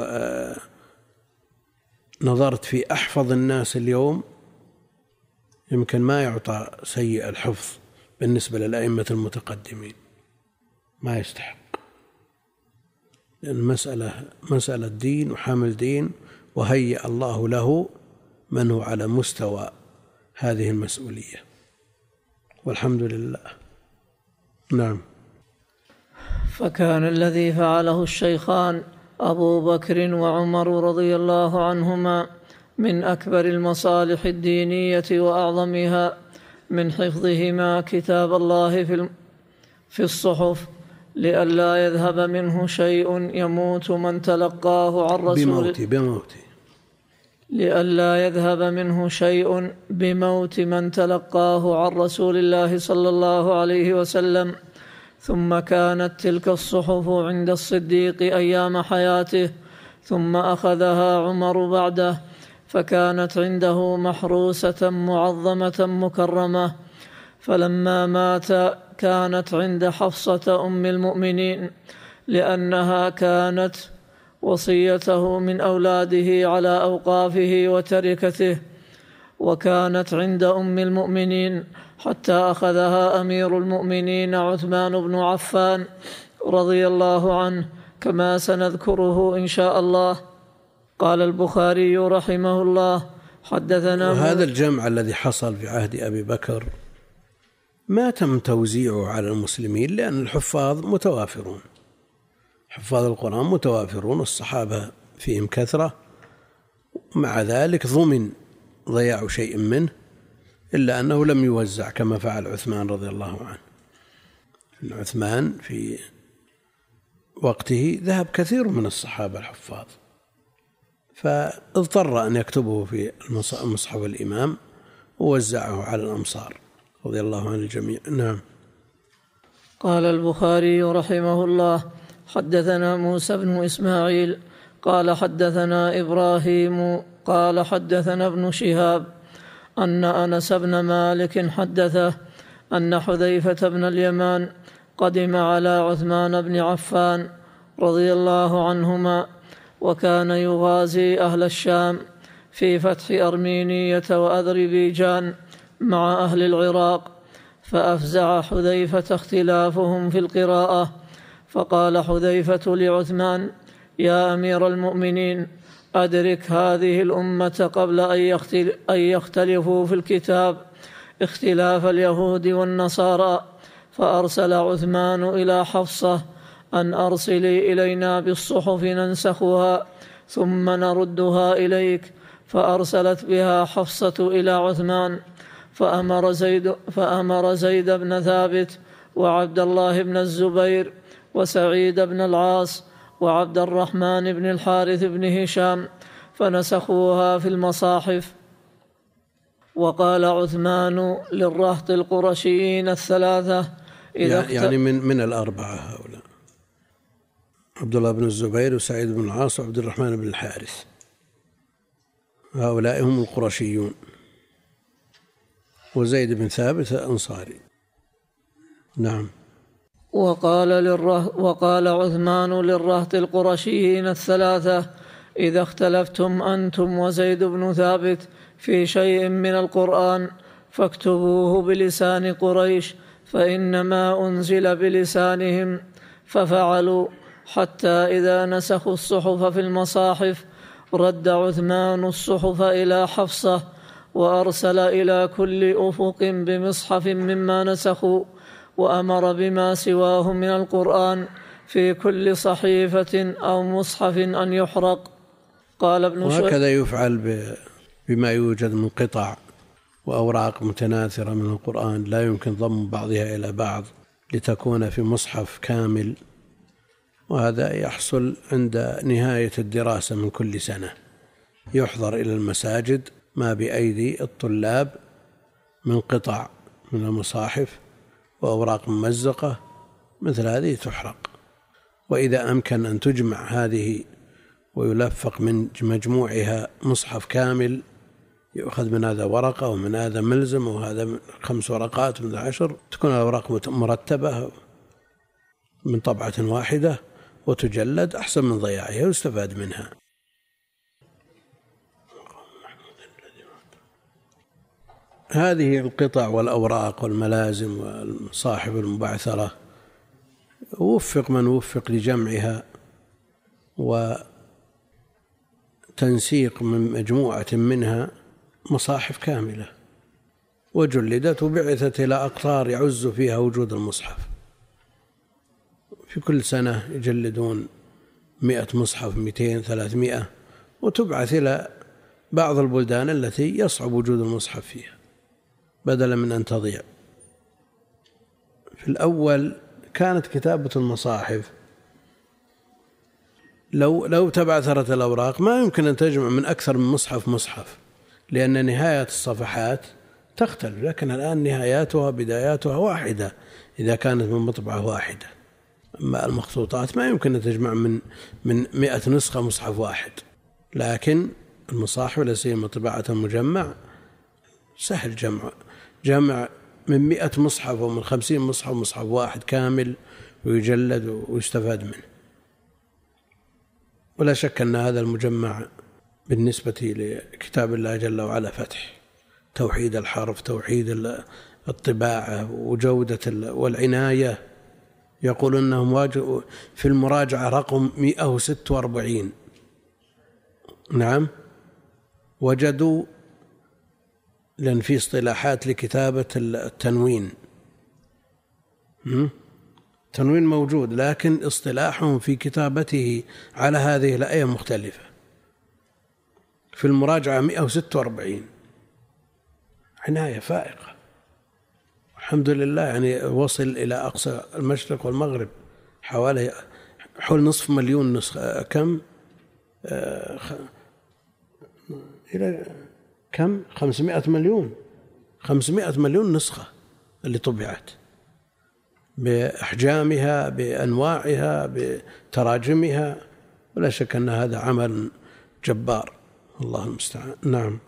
نظرت في أحفظ الناس اليوم يمكن ما يعطى سيء الحفظ بالنسبة للأئمة المتقدمين، ما يستحق، لأن مسألة دين وحامل دين، وهيأ الله له من هو على مستوى هذه المسؤولية، والحمد لله. نعم. فكان الذي فعله الشيخان أبو بكر وعمر رضي الله عنهما من أكبر المصالح الدينية وأعظمها من حفظهما كتاب الله في الصحف، لئلا يذهب منه شيء يموت من تلقاه عن رسول لئلا يذهب منه شيء بموت من تلقاه عن رسول الله صلى الله عليه وسلم. ثم كانت تلك الصحف عند الصديق أيام حياته، ثم أخذها عمر بعده، فكانت عنده محروسة معظمة مكرمة. فلما مات كانت عند حفصة أم المؤمنين، لأنها كانت وصيته من أولاده على أوقافه وتركته، وكانت عند أم المؤمنين حتى أخذها أمير المؤمنين عثمان بن عفان رضي الله عنه، كما سنذكره إن شاء الله. قال البخاري رحمه الله: حدثنا. وهذا الجمع الذي حصل في عهد أبي بكر ما تم توزيعه على المسلمين، لأن الحفاظ متوافرون، حفاظ القرآن متوافرون، والصحابة فيهم كثرة، مع ذلك ضمن ضياع شيء منه، إلا أنه لم يوزع كما فعل عثمان رضي الله عنه. عثمان في وقته ذهب كثير من الصحابة الحفاظ، فاضطر أن يكتبه في مصحف الإمام ووزعه على الأمصار رضي الله عن الجميع. نعم. قال البخاري رحمه الله: حدثنا موسى بن إسماعيل قال حدثنا إبراهيم قال حدثنا ابن شهاب أن أنس بن مالك حدثه أن حذيفة بن اليمان قدم على عثمان بن عفان رضي الله عنهما، وكان يغازي أهل الشام في فتح أرمينية وأذربيجان مع أهل العراق، فأفزع حذيفة اختلافهم في القراءة، فقال حذيفة لعثمان: يا أمير المؤمنين، أدرك هذه الأمة قبل أن يختلفوا في الكتاب اختلاف اليهود والنصارى. فأرسل عثمان إلى حفصة أن أرسلي إلينا بالصحف ننسخها ثم نردها إليك، فأرسلت بها حفصة إلى عثمان، فأمر زيد بن ثابت وعبد الله بن الزبير وسعيد بن العاص وعبد الرحمن بن الحارث بن هشام فنسخوها في المصاحف. وقال عثمان للرهط القرشيين الثلاثة يعني من الأربعة هؤلاء: عبد الله بن الزبير وسعيد بن العاص وعبد الرحمن بن الحارث، هؤلاء هم القرشيون، وزيد بن ثابت الأنصاري. نعم. وقال عثمان للرهط القرشيين الثلاثة: إذا اختلفتم أنتم وزيد بن ثابت في شيء من القرآن فاكتبوه بلسان قريش، فإنما أنزل بلسانهم. ففعلوا، حتى إذا نسخوا الصحف في المصاحف رد عثمان الصحف إلى حفصة، وأرسل إلى كل أفق بمصحف مما نسخوا، وأمر بما سواه من القرآن في كل صحيفة أو مصحف أن يحرق. قال ابن وهكذا يفعل بما يوجد من قطع وأوراق متناثرة من القرآن لا يمكن ضم بعضها إلى بعض لتكون في مصحف كامل، وهذا يحصل عند نهاية الدراسة من كل سنة، يحضر إلى المساجد ما بأيدي الطلاب من قطع من المصاحف وأوراق ممزقة مثل هذه تحرق. وإذا أمكن أن تجمع هذه ويلفق من مجموعها مصحف كامل، يؤخذ من هذا ورقة ومن هذا ملزم وهذا 5 ورقات من 10، تكون الأوراق مرتبة من طبعة واحدة وتجلد، أحسن من ضياعها ويستفاد منها. هذه القطع والأوراق والملازم والمصاحف المبعثرة وفق من وفق لجمعها وتنسيق من مجموعة منها مصاحف كاملة، وجلدت وبعثت إلى أقطار يعز فيها وجود المصحف. في كل سنة يجلدون 100 مصحف، 200، 300، وتبعث إلى بعض البلدان التي يصعب وجود المصحف فيها بدلا من أن تضيع. في الأول كانت كتابة المصاحف لو تبعثرت الأوراق ما يمكن أن تجمع من أكثر من مصحف، لأن نهاية الصفحات تختلف، لكن الآن نهاياتها بداياتها واحدة إذا كانت من مطبعة واحدة. أما المخطوطات ما يمكن أن تجمع من 100 نسخة مصحف واحد، لكن المصاحف لا سيما طباعة المجمع سهل جمع من 100 مصحف ومن 50 مصحف واحد كامل ويجلد ويستفاد منه. ولا شك أن هذا المجمع بالنسبة لكتاب الله جل وعلا فتح، توحيد الحرف، توحيد الطباعة وجودة والعناية. يقول أنهم في المراجعة رقم 146، نعم، وجدوا، لأن في اصطلاحات لكتابة التنوين، التنوين موجود، لكن اصطلاحهم في كتابته على هذه الآية مختلفة. في المراجعة 146، عناية فائقة الحمد لله. يعني وصل إلى أقصى المشرق والمغرب، حول 500,000 نسخة. كم؟ إلى كم؟ 500 مليون. 500 مليون نسخة اللي طبعت بأحجامها بأنواعها بتراجمها، ولا شك أن هذا عمل جبار، الله المستعان. نعم.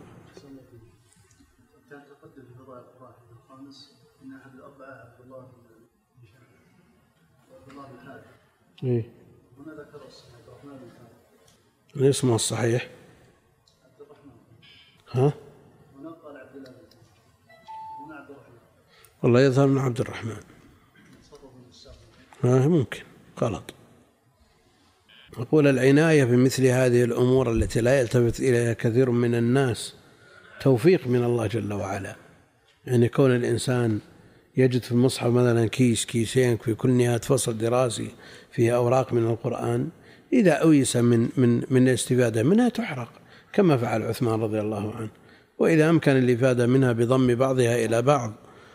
إيه؟ اسمه الصحيح؟ ها؟ والله يظهر من عبد الرحمن. ممكن غلط. أقول العناية بمثل هذه الأمور التي لا يلتفت إليها كثير من الناس توفيق من الله جل وعلا. يعني كون الإنسان يجد في المصحف مثلا كيسين في كل نهاية فصل دراسي فيها أوراق من القرآن، إذا أويس من الاستفادة منها تحرق كما فعل عثمان رضي الله عنه. وإذا أمكن الإفادة منها بضم بعضها إلى بعض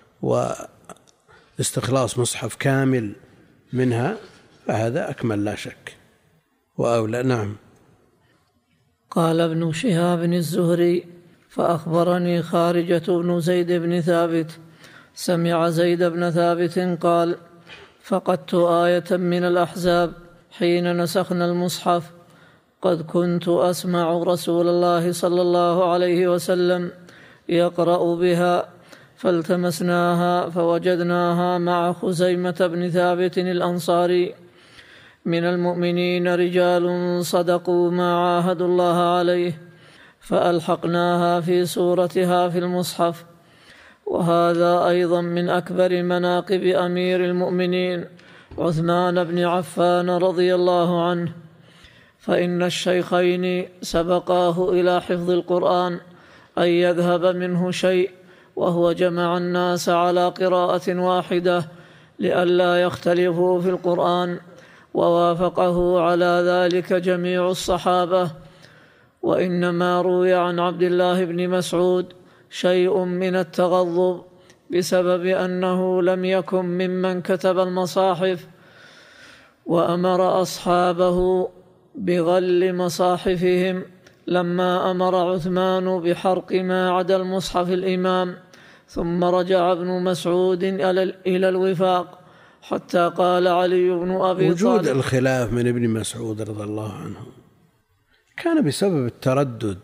واستخلاص مصحف كامل منها فهذا أكمل لا شك وأولى. نعم. قال ابن شهاب الزهري: فأخبرني خارجة بن زيد بن ثابت سمع زيد بن ثابت قال: فقدت آية من الأحزاب حين نسخنا المصحف، قد كنت أسمع رسول الله صلى الله عليه وسلم يقرأ بها، فالتمسناها فوجدناها مع خزيمة بن ثابت الأنصاري: من المؤمنين رجال صدقوا ما عاهدوا الله عليه، فألحقناها في صورتها في المصحف. وهذا أيضا من أكبر مناقب أمير المؤمنين عثمان بن عفان رضي الله عنه، فإن الشيخين سبقاه إلى حفظ القرآن أن يذهب منه شيء، وهو جمع الناس على قراءة واحدة لئلا يختلفوا في القرآن، ووافقه على ذلك جميع الصحابة. وإنما روي عن عبد الله بن مسعود شيء من التغضب بسبب أنه لم يكن ممن كتب المصاحف، وأمر أصحابه بغل مصاحفهم لما أمر عثمان بحرق ما عدا المصحف الإمام. ثم رجع ابن مسعود إلى الوفاق حتى قال علي بن أبي طالب. وجود الخلاف من ابن مسعود رضي الله عنه كان بسبب التردد،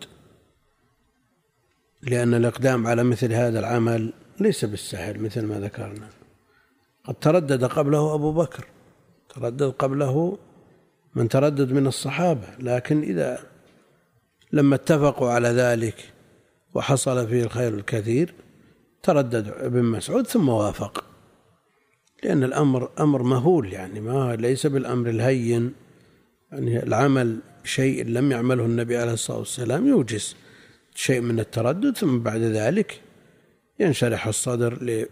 لأن الإقدام على مثل هذا العمل ليس بالسهل مثل ما ذكرنا. قد تردد قبله أبو بكر، تردد قبله من تردد من الصحابة، لكن إذا لما اتفقوا على ذلك وحصل فيه الخير الكثير تردد ابن مسعود ثم وافق، لأن الأمر أمر مهول، يعني ما ليس بالأمر الهين. يعني العمل شيء لم يعمله النبي عليه الصلاة والسلام يوجس شيء من التردد، ثم بعد ذلك ينشرح الصدر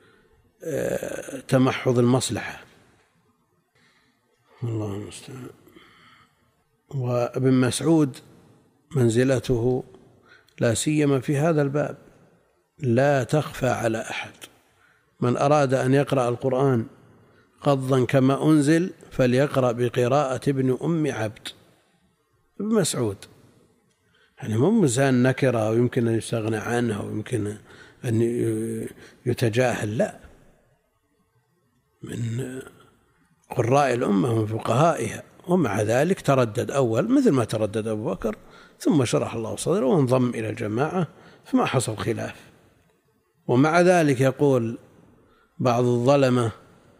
لتمحض المصلحة. الله المستعان. وابن مسعود منزلته لا سيما في هذا الباب لا تخفى على أحد. من أراد أن يقرأ القرآن قضا كما أنزل فليقرأ بقراءة ابن أم عبد. ابن مسعود يعني مو إنسان نكرة ويمكن أن يستغنى عنها ويمكن أن يتجاهل، لا، من قراء الأمة ومن فقهائها، ومع ذلك تردد أول مثل ما تردد أبو بكر، ثم شرح الله صدره وانضم إلى الجماعة فما حصل خلاف. ومع ذلك يقول بعض الظلمة: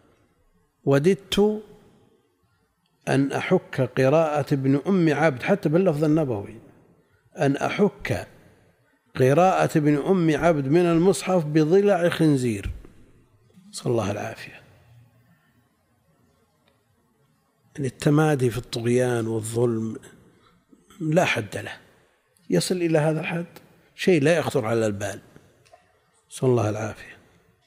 وددت أن أحك قراءة ابن أم عبد، حتى باللفظ النبوي، أن أحك قراءة ابن أم عبد من المصحف بضلع خنزير، صلى الله العافية. يعني التمادي في الطغيان والظلم لا حد له، يصل إلى هذا الحد، شيء لا يخطر على البال، صلى الله العافية.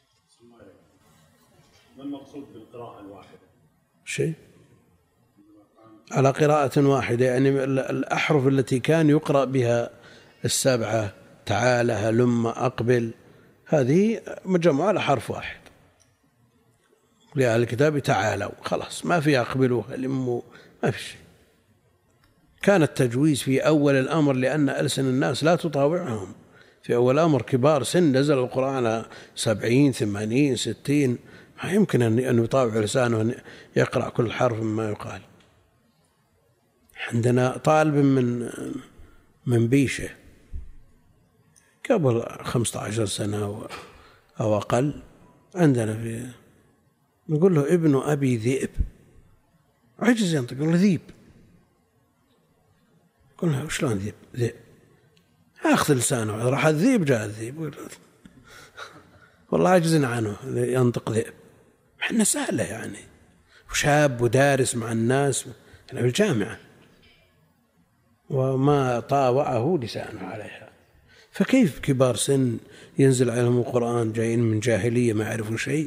ما المقصود بالقراءة الواحدة؟ شيء على قراءة واحدة، يعني الأحرف التي كان يقرأ بها السبعة، تعالى، هلم، أقبل، هذه مجموعة على حرف واحد. لأهل الكتاب تعالوا، خلاص ما في أقبلوا هلموا، ما في شيء. كان التجويز في أول الأمر لأن ألسن الناس لا تطاوعهم، في أول الأمر كبار سن نزل القرآن 70 80 60، ما يمكن أن يطاوع لسانه أن يقرأ كل حرف مما يقال. عندنا طالب من بيشة قبل 15 سنة أو أقل، عندنا في نقول له ابن أبي ذئب، عجز ينطق، يقول له ذيب. قلنا شلون ذيب؟ ذئب، أخذ لسانه، راح الذيب جاء الذيب، والله عجزنا عنه ينطق ذئب. احنا سهلة يعني، وشاب ودارس مع الناس في الجامعة وما طاوعه لسانه عليها، فكيف كبار سن ينزل عليهم القرآن جايين من جاهلية ما يعرفون شيء؟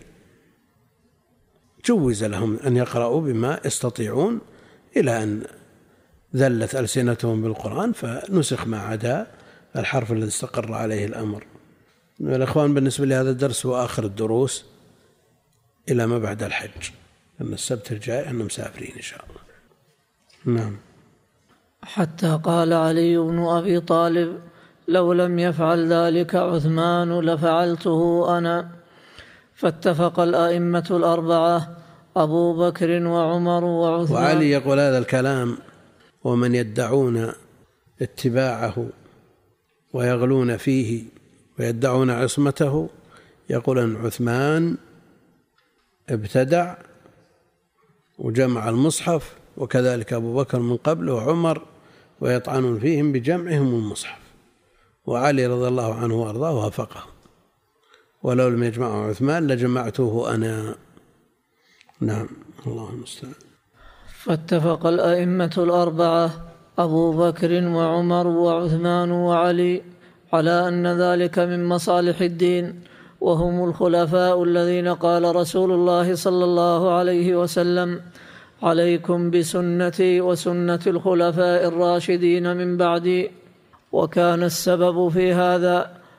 جوز لهم أن يقرأوا بما يستطيعون إلى أن ذلت ألسنتهم بالقرآن فنسخ ما عدا الحرف الذي استقر عليه الأمر. الأخوان بالنسبة لهذا الدرس هو آخر الدروس إلى ما بعد الحج، لأن السبت الجاي احنا مسافرين إن شاء الله. نعم. حتى قال علي بن أبي طالب: لو لم يفعل ذلك عثمان لفعلته أنا. فاتفق الأئمة الأربعة أبو بكر وعمر وعثمان. وعلي يقول هذا الكلام ومن يدعون اتباعه ويغلون فيه ويدعون عصمته يقول أن عثمان ابتدع وجمع المصحف، وكذلك أبو بكر من قبل وعمر، ويطعنون فيهم بجمعهم المصحف. وعلي رضي الله عنه وأرضاه وافقه، ولو لم يجمعه عثمان لجمعته أنا. نعم، الله المستعان. فاتفق الأئمة الأربعة أبو بكر وعمر وعثمان وعلي على أن ذلك من مصالح الدين، وهم الخلفاء الذين قال رسول الله صلى الله عليه وسلم: عليكم بسنتي وسنة الخلفاء الراشدين من بعدي. وكان السبب في هذا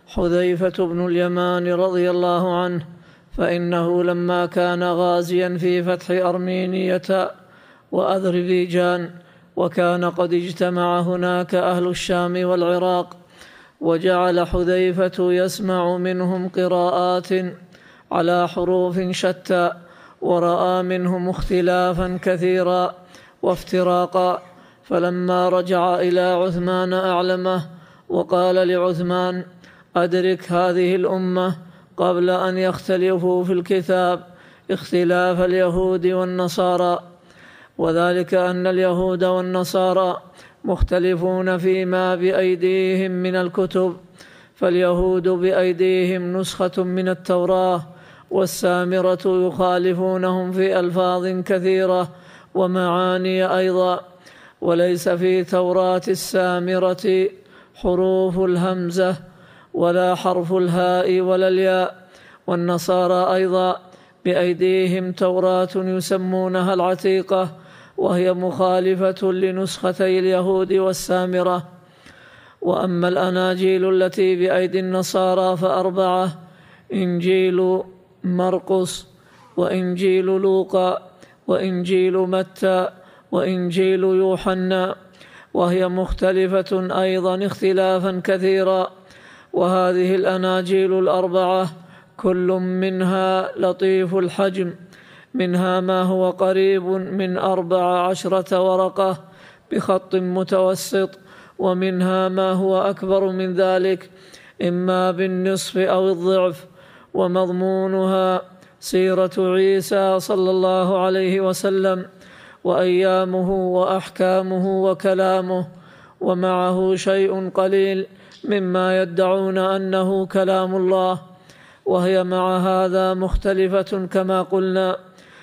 حذيفة بن اليمان رضي الله عنه، فإنه لما كان غازيا في فتح أرمينية وأذربيجان، وكان قد اجتمع هناك أهل الشام والعراق، وجعل حذيفة يسمع منهم قراءات على حروف شتى، ورأى منهم اختلافا كثيرا وافتراقا، فلما رجع إلى عثمان أعلمه وقال لعثمان: أدرك هذه الأمة قبل أن يختلفوا في الكتاب اختلاف اليهود والنصارى، وذلك أن اليهود والنصارى مختلفون فيما بأيديهم من الكتب، فاليهود بأيديهم نسخة من التوراة، والسامرة يخالفونهم في ألفاظ كثيرة ومعاني أيضا، وليس في توراة السامرة حروف الهمزة ولا حرف الهاء ولا الياء، والنصارى أيضا بأيديهم توراة يسمونها العتيقة، وهي مخالفة لنسختي اليهود والسامرة. وأما الأناجيل التي بأيدي النصارى ف4: إنجيل مرقس، وإنجيل لوقا، وإنجيل متى، وإنجيل يوحنا، وهي مختلفة أيضا اختلافا كثيرا. وهذه الأناجيل ال4 كل منها لطيف الحجم، منها ما هو قريب من 14 ورقة بخط متوسط، ومنها ما هو أكبر من ذلك إما بالنصف أو الضعف، ومضمونها سيرة عيسى صلى الله عليه وسلم وأيامه وأحكامه وكلامه، ومعه شيء قليل مما يدعون أنه كلام الله، وهي مع هذا مختلفة كما قلنا.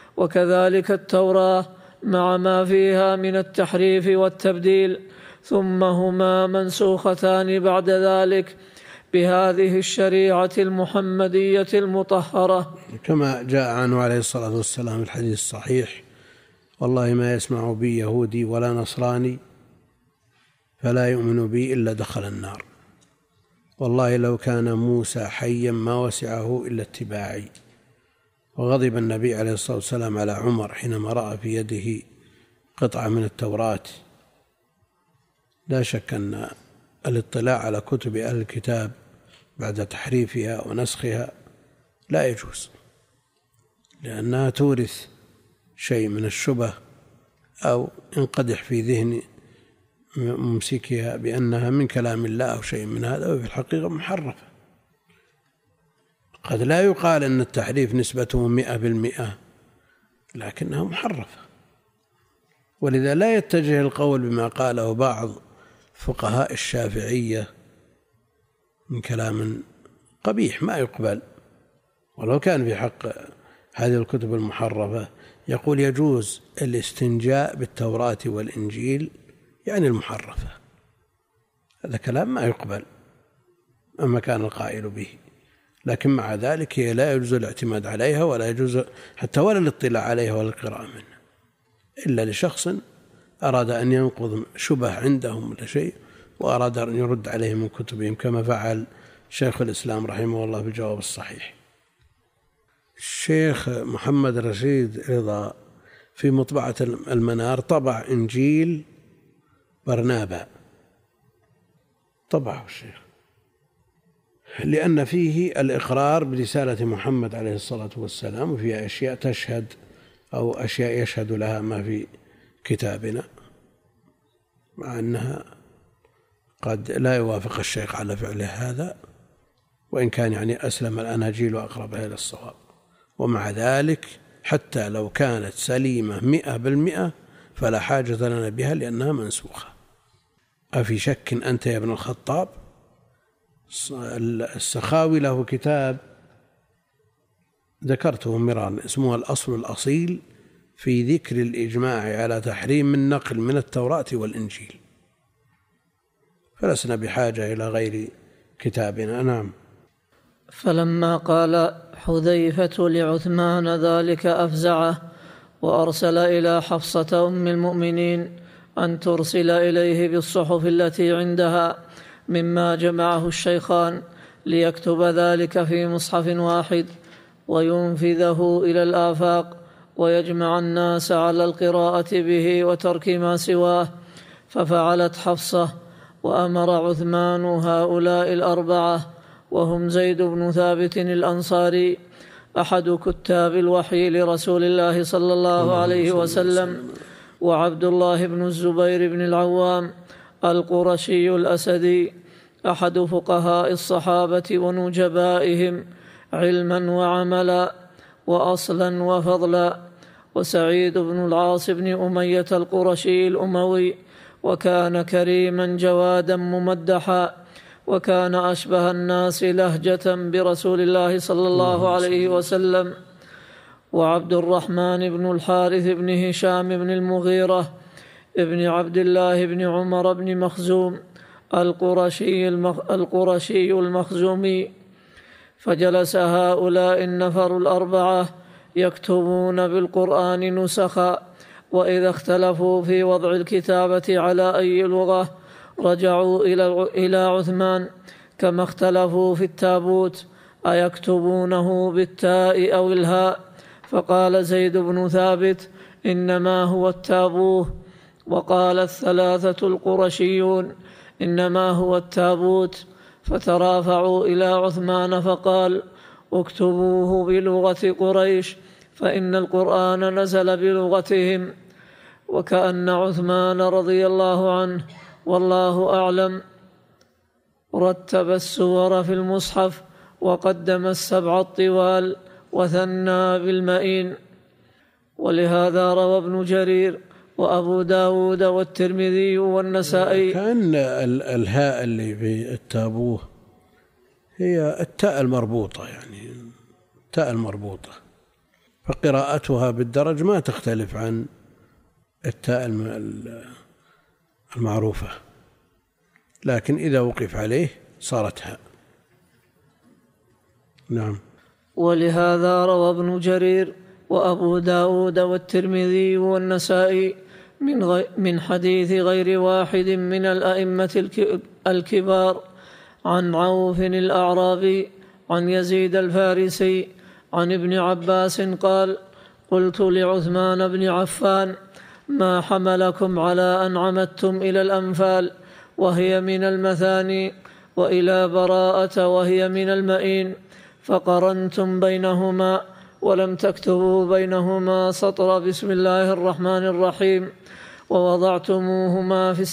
وكذلك التوراة مع ما فيها من التحريف والتبديل، ثم هما منسوختان بعد ذلك بهذه الشريعة المحمدية المطهرة، كما جاء عنه عليه الصلاة والسلام الحديث الصحيح: والله ما يسمع بي يهودي ولا نصراني فلا يؤمن بي إلا دخل النار، والله لو كان موسى حيا ما وسعه إلا اتباعي. وغضب النبي عليه الصلاة والسلام على عمر حينما رأى في يده قطعة من التوراة. لا شك أن الاطلاع على كتب أهل الكتاب بعد تحريفها ونسخها لا يجوز، لأنها تورث شيء من الشبه أو ينقدح في ذهن ممسكها بأنها من كلام الله أو شيء من هذا، وفي الحقيقة محرفة. قد لا يقال أن التحريف نسبته 100%، لكنها محرفة. ولذا لا يتجه القول بما قاله بعض فقهاء الشافعية من كلام قبيح ما يقبل، ولو كان في حق هذه الكتب المحرفة. يقول يجوز الاستنجاء بالتوراة والإنجيل، يعني المحرفة. هذا كلام ما يقبل أما كان القائل به، لكن مع ذلك هي لا يجوز الاعتماد عليها، ولا يجوز حتى ولا الاطلاع عليها ولا القراءة منها، إلا لشخص أراد أن ينقض شبه عندهم ولا شيء، وأراد أن يرد عليهم من كتبهم، كما فعل شيخ الإسلام رحمه الله بالجواب الصحيح. الشيخ محمد رشيد رضا في مطبعة المنار طبع إنجيل برنابا، طبعه الشيخ لأن فيه الإقرار برسالة محمد عليه الصلاة والسلام، وفيها أشياء تشهد أو أشياء يشهد لها ما في كتابنا، مع أنها قد لا يوافق الشيخ على فعله هذا، وإن كان يعني أسلم الأناجيل وأقربها إلى الصواب. ومع ذلك حتى لو كانت سليمة 100% فلا حاجة لنا بها لأنها منسوخة. أفي شك أنت يا ابن الخطاب؟ السخاوي له كتاب ذكرته مرارا اسمه الأصل الأصيل في ذكر الإجماع على تحريم النقل من التوراة والإنجيل، فلسنا بحاجة إلى غير كتابنا. نعم. فلما قال حذيفة لعثمان ذلك أفزعه، وأرسل إلى حفصة أم المؤمنين أن ترسل إليه بالصحف التي عندها مما جمعه الشيخان، ليكتب ذلك في مصحف واحد وينفذه إلى الآفاق ويجمع الناس على القراءة به وترك ما سواه، ففعلت حفصة، وأمر عثمان هؤلاء الأربعة، وهم زيد بن ثابت الأنصاري أحد كتاب الوحي لرسول الله صلى الله عليه وسلم، وعبد الله بن الزبير بن العوام القرشي الأسدي أحد فقهاء الصحابة ونجبائهم علما وعملا وأصلا وفضلا، وسعيد بن العاص بن أمية القرشي الأموي، وكان كريما جوادا ممدحا، وكان أشبه الناس لهجة برسول الله صلى الله عليه وسلم. وعبد الرحمن بن الحارث بن هشام بن المغيرة ابن عبد الله بن عمر بن مخزوم القرشي المخزومي. فجلس هؤلاء النفر الأربعة يكتبون بالقرآن نسخا، وإذا اختلفوا في وضع الكتابة على أي لغة رجعوا إلى عثمان، كما اختلفوا في التابوت أيكتبونه بالتاء أو الهاء، فقال زيد بن ثابت إنما هو التابوه، وقال الثلاثة القرشيون إنما هو التابوت، فترافعوا إلى عثمان فقال اكتبوه بلغة قريش فإن القرآن نزل بلغتهم. وكأن عثمان رضي الله عنه والله أعلم رتب السور في المصحف وقدم السبع الطوال وثنى بالمئين. ولهذا روى ابن جرير وأبو داود والترمذي والنسائي. كأن الهاء اللي في التابوه هي التاء المربوطة، يعني التاء المربوطة، فقراءتها بالدرج ما تختلف عن التاء المعروفة، لكن إذا وقف عليه صارت هاء. نعم. ولهذا روى ابن جرير وأبو داود والترمذي والنسائي من حديث غير واحد من الأئمة الكبار عن عوف الأعرابي عن يزيد الفارسي عن ابن عباس قال قلت لعثمان بن عفان ما حملكم على أن عمدتم إلى الأنفال وهي من المثاني وإلى براءة وهي من المئين، فقرنتم بينهما ولم تكتبوا بينهما سطر بسم الله الرحمن الرحيم ووضعتموها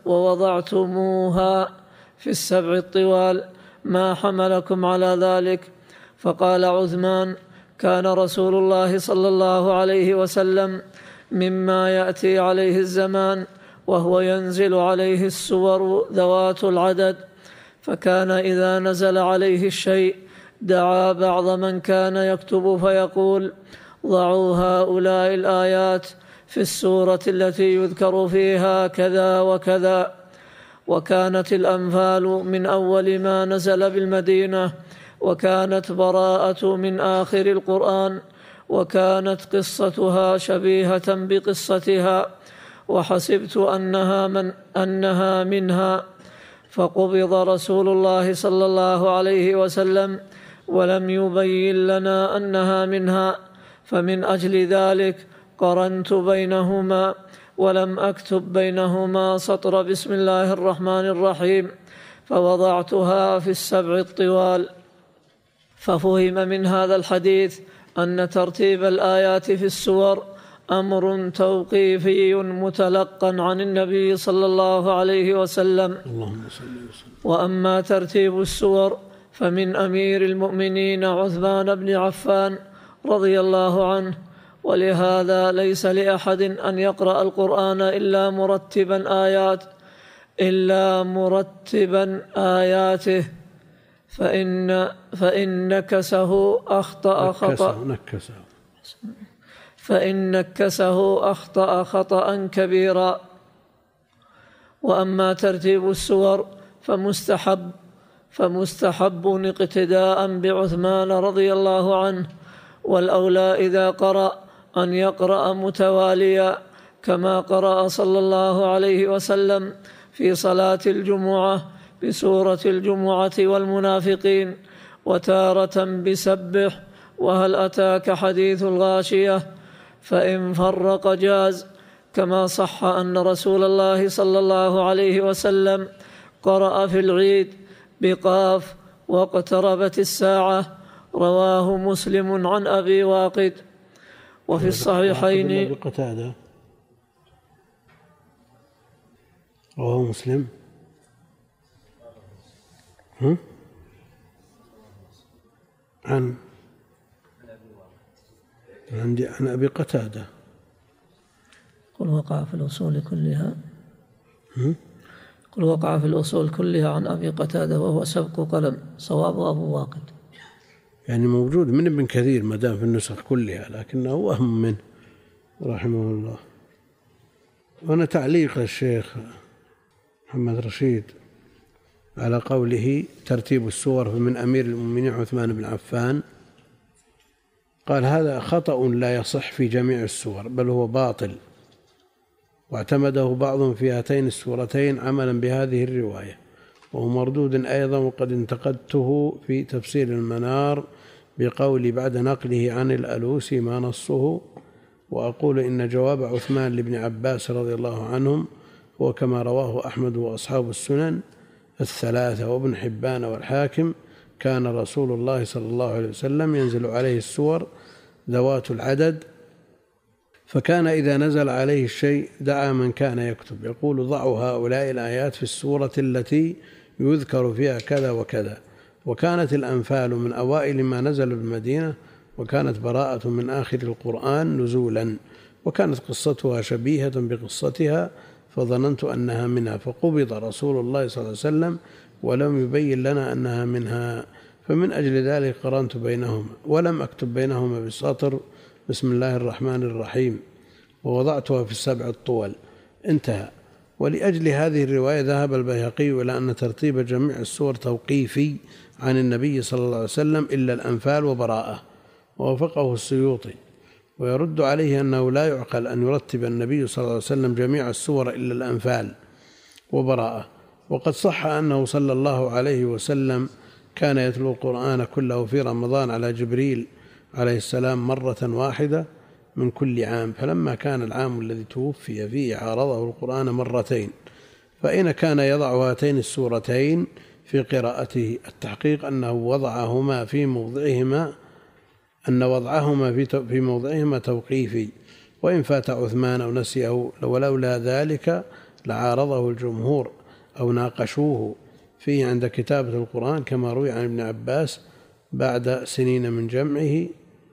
في السبع الطوال، ما حملكم على ذلك؟ فقال عثمان كان رسول الله صلى الله عليه وسلم مما يأتي عليه الزمان وهو ينزل عليه السور ذوات العدد، فكان إذا نزل عليه الشيء دعا بعض من كان يكتب فيقول ضعوا هؤلاء الآيات في السورة التي يذكر فيها كذا وكذا. وكانت الأنفال من أول ما نزل بالمدينة، وكانت براءة من آخر القرآن، وكانت قصتها شبيهة بقصتها، وحسبت أنها منها، فقبض رسول الله صلى الله عليه وسلم ولم يبين لنا أنها منها، فمن أجل ذلك قرنت بينهما ولم أكتب بينهما سطر بسم الله الرحمن الرحيم، فوضعتها في السبع الطوال. ففهم من هذا الحديث أن ترتيب الآيات في السور أمر توقيفي متلقى عن النبي صلى الله عليه وسلم. وأما ترتيب السور فمن أمير المؤمنين عثمان بن عفان رضي الله عنه، ولهذا ليس لأحد أن يقرأ القرآن إلا مرتبا آياته، فإن نكسه أخطأ خطأ كبيرا. وأما ترتيب السور فمستحب اقتداء بعثمان رضي الله عنه، والأولى إذا قرأ أن يقرأ متواليا كما قرأ صلى الله عليه وسلم في صلاة الجمعة بسورة الجمعة والمنافقين، وتارة بسبح وهل أتاك حديث الغاشية، فإن فرق جاز، كما صح أن رسول الله صلى الله عليه وسلم قرأ في العيد بقاف واقتربت الساعة. رواه مسلم عن أبي واقد. وفي الصحيحين قتادة رواه مسلم عن أبي قتادة. قل وقع في الأصول كلها قل وقع في الأصول كلها عن أبي قتادة وهو سبق قلم، صواب أبو واقد. يعني موجود من ابن كثير ما دام في النسخ كلها، لكنه وهم منه رحمه الله. وأنا تعليق الشيخ محمد رشيد على قوله ترتيب السور من أمير المؤمنين عثمان بن عفان، قال هذا خطأ لا يصح في جميع السور، بل هو باطل، واعتمده بعضهم في هاتين السورتين عملا بهذه الرواية، وهو مردود أيضا. وقد انتقدته في تفسير المنار بقولي بعد نقله عن الألوسي ما نصه، وأقول إن جواب عثمان لابن عباس رضي الله عنهم هو كما رواه أحمد وأصحاب السنن الثلاثة وابن حبان والحاكم: كان رسول الله صلى الله عليه وسلم ينزل عليه السور ذوات العدد، فكان إذا نزل عليه الشيء دعا من كان يكتب يقول ضعوا هؤلاء الآيات في السورة التي يذكر فيها كذا وكذا. وكانت الأنفال من أوائل ما نزل بالمدينة، وكانت براءة من آخر القرآن نزولا، وكانت قصتها شبيهة بقصتها، فظننت أنها منها، فقبض رسول الله صلى الله عليه وسلم ولم يبين لنا أنها منها، فمن أجل ذلك قرنت بينهما، ولم أكتب بينهما بسطر بسم الله الرحمن الرحيم، ووضعتها في السبع الطول. انتهى. ولأجل هذه الرواية ذهب البيهقي إلى أن ترتيب جميع السور توقيفي عن النبي صلى الله عليه وسلم إلا الأنفال وبراءة، ووافقه السيوطي، ويرد عليه أنه لا يعقل أن يرتب النبي صلى الله عليه وسلم جميع السور إلا الأنفال وبراءة. وقد صح أنه صلى الله عليه وسلم كان يتلو القرآن كله في رمضان على جبريل عليه السلام مرة واحدة من كل عام، فلما كان العام الذي توفي فيه عارضه القرآن مرتين، فأين كان يضع هاتين السورتين في قراءته؟ التحقيق أنه وضعهما في موضعهما، أن وضعهما في موضعهما توقيفي، وإن فات عثمان أو نسيه ولولا ذلك لعارضه الجمهور أو ناقشوه فيه عند كتابة القرآن، كما روي عن ابن عباس بعد سنين من جمعه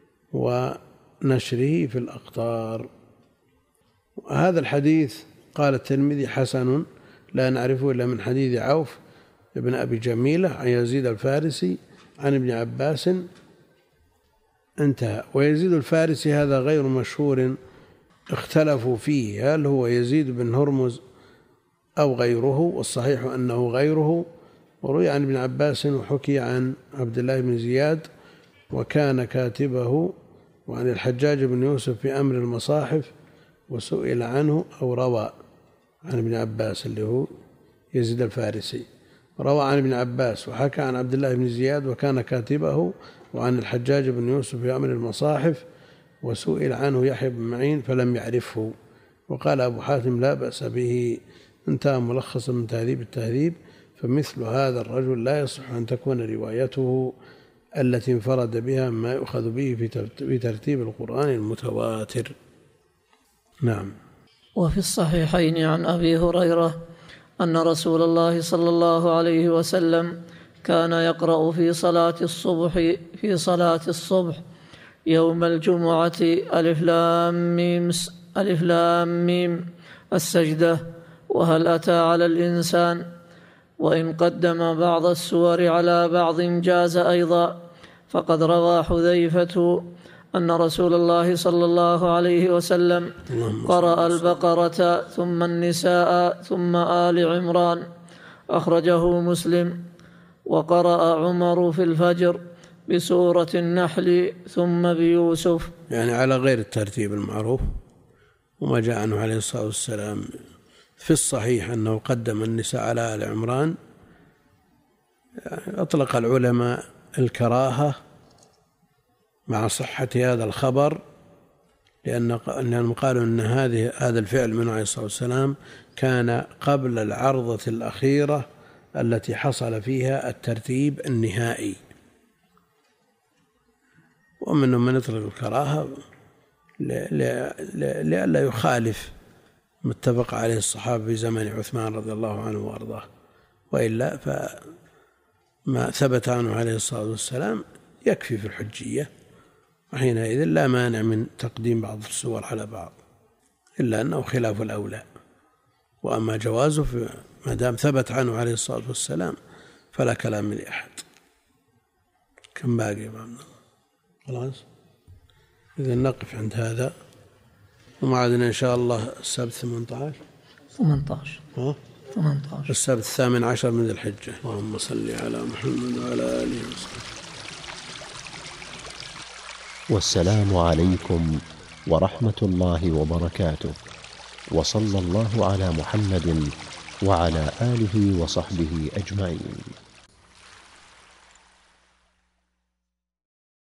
ونشره في الأقطار. هذا الحديث قال الترمذي حسن لا نعرفه إلا من حديث عوف ابن أبي جميلة عن يزيد الفارسي عن ابن عباس، انتهى. ويزيد الفارسي هذا غير مشهور، اختلفوا فيه هل هو يزيد بن هرمز أو غيره، والصحيح أنه غيره. وروي عن ابن عباس وحكي عن عبد الله بن زياد وكان كاتبه، وعن الحجاج بن يوسف في أمر المصاحف وسئل عنه، أو روى عن ابن عباس اللي هو يزيد الفارسي، روى عن ابن عباس وحكى عن عبد الله بن زياد وكان كاتبه، وعن الحجاج بن يوسف في أمر المصاحف وسئل عنه يحيى بن معين فلم يعرفه. وقال أبو حاتم لا بأس به، انتهى ملخصا من تهذيب التهذيب. فمثل هذا الرجل لا يصح أن تكون روايته التي انفرد بها ما يؤخذ به في ترتيب القرآن المتواتر. نعم. وفي الصحيحين عن أبي هريرة أن رسول الله صلى الله عليه وسلم كان يقرأ في صلاة الصبح يوم الجمعة ألف لام ميم السجدة وهل أتى على الإنسان، وإن قدم بعض السور على بعض جاز أيضا. فقد روى حذيفة أن رسول الله صلى الله عليه وسلم قرأ البقرة ثم النساء ثم آل عمران، أخرجه مسلم. وقرأ عمر في الفجر بسورة النحل ثم بيوسف، يعني على غير الترتيب المعروف. وما جاء عنه عليه الصلاة والسلام في الصحيح أنه قدم النساء على آل عمران أطلق العلماء الكراهة مع صحة هذا الخبر، لأنهم قالوا أن هذا الفعل منه عليه الصلاة والسلام كان قبل العرضة الأخيرة التي حصل فيها الترتيب النهائي. ومنهم من يطلق الكراهة لئلا يخالف متفق عليه الصحابة في زمن عثمان رضي الله عنه وأرضاه، وإلا فما ثبت عنه عليه الصلاة والسلام يكفي في الحجية، وحينئذ لا مانع من تقديم بعض السور على بعض، إلا أنه خلاف الأولى. وأما جوازه ما دام ثبت عنه عليه الصلاة والسلام فلا كلام لأحد. كم باقي يا إمامنا؟ خلاص، إذا نقف عند هذا، ومعادنا إن شاء الله السبت 18 السبت 18 من ذي الحجة. اللهم صل على محمد وعلى آله وصحبه. والسلام عليكم ورحمة الله وبركاته، وصلى الله على محمد وعلى آله وصحبه أجمعين.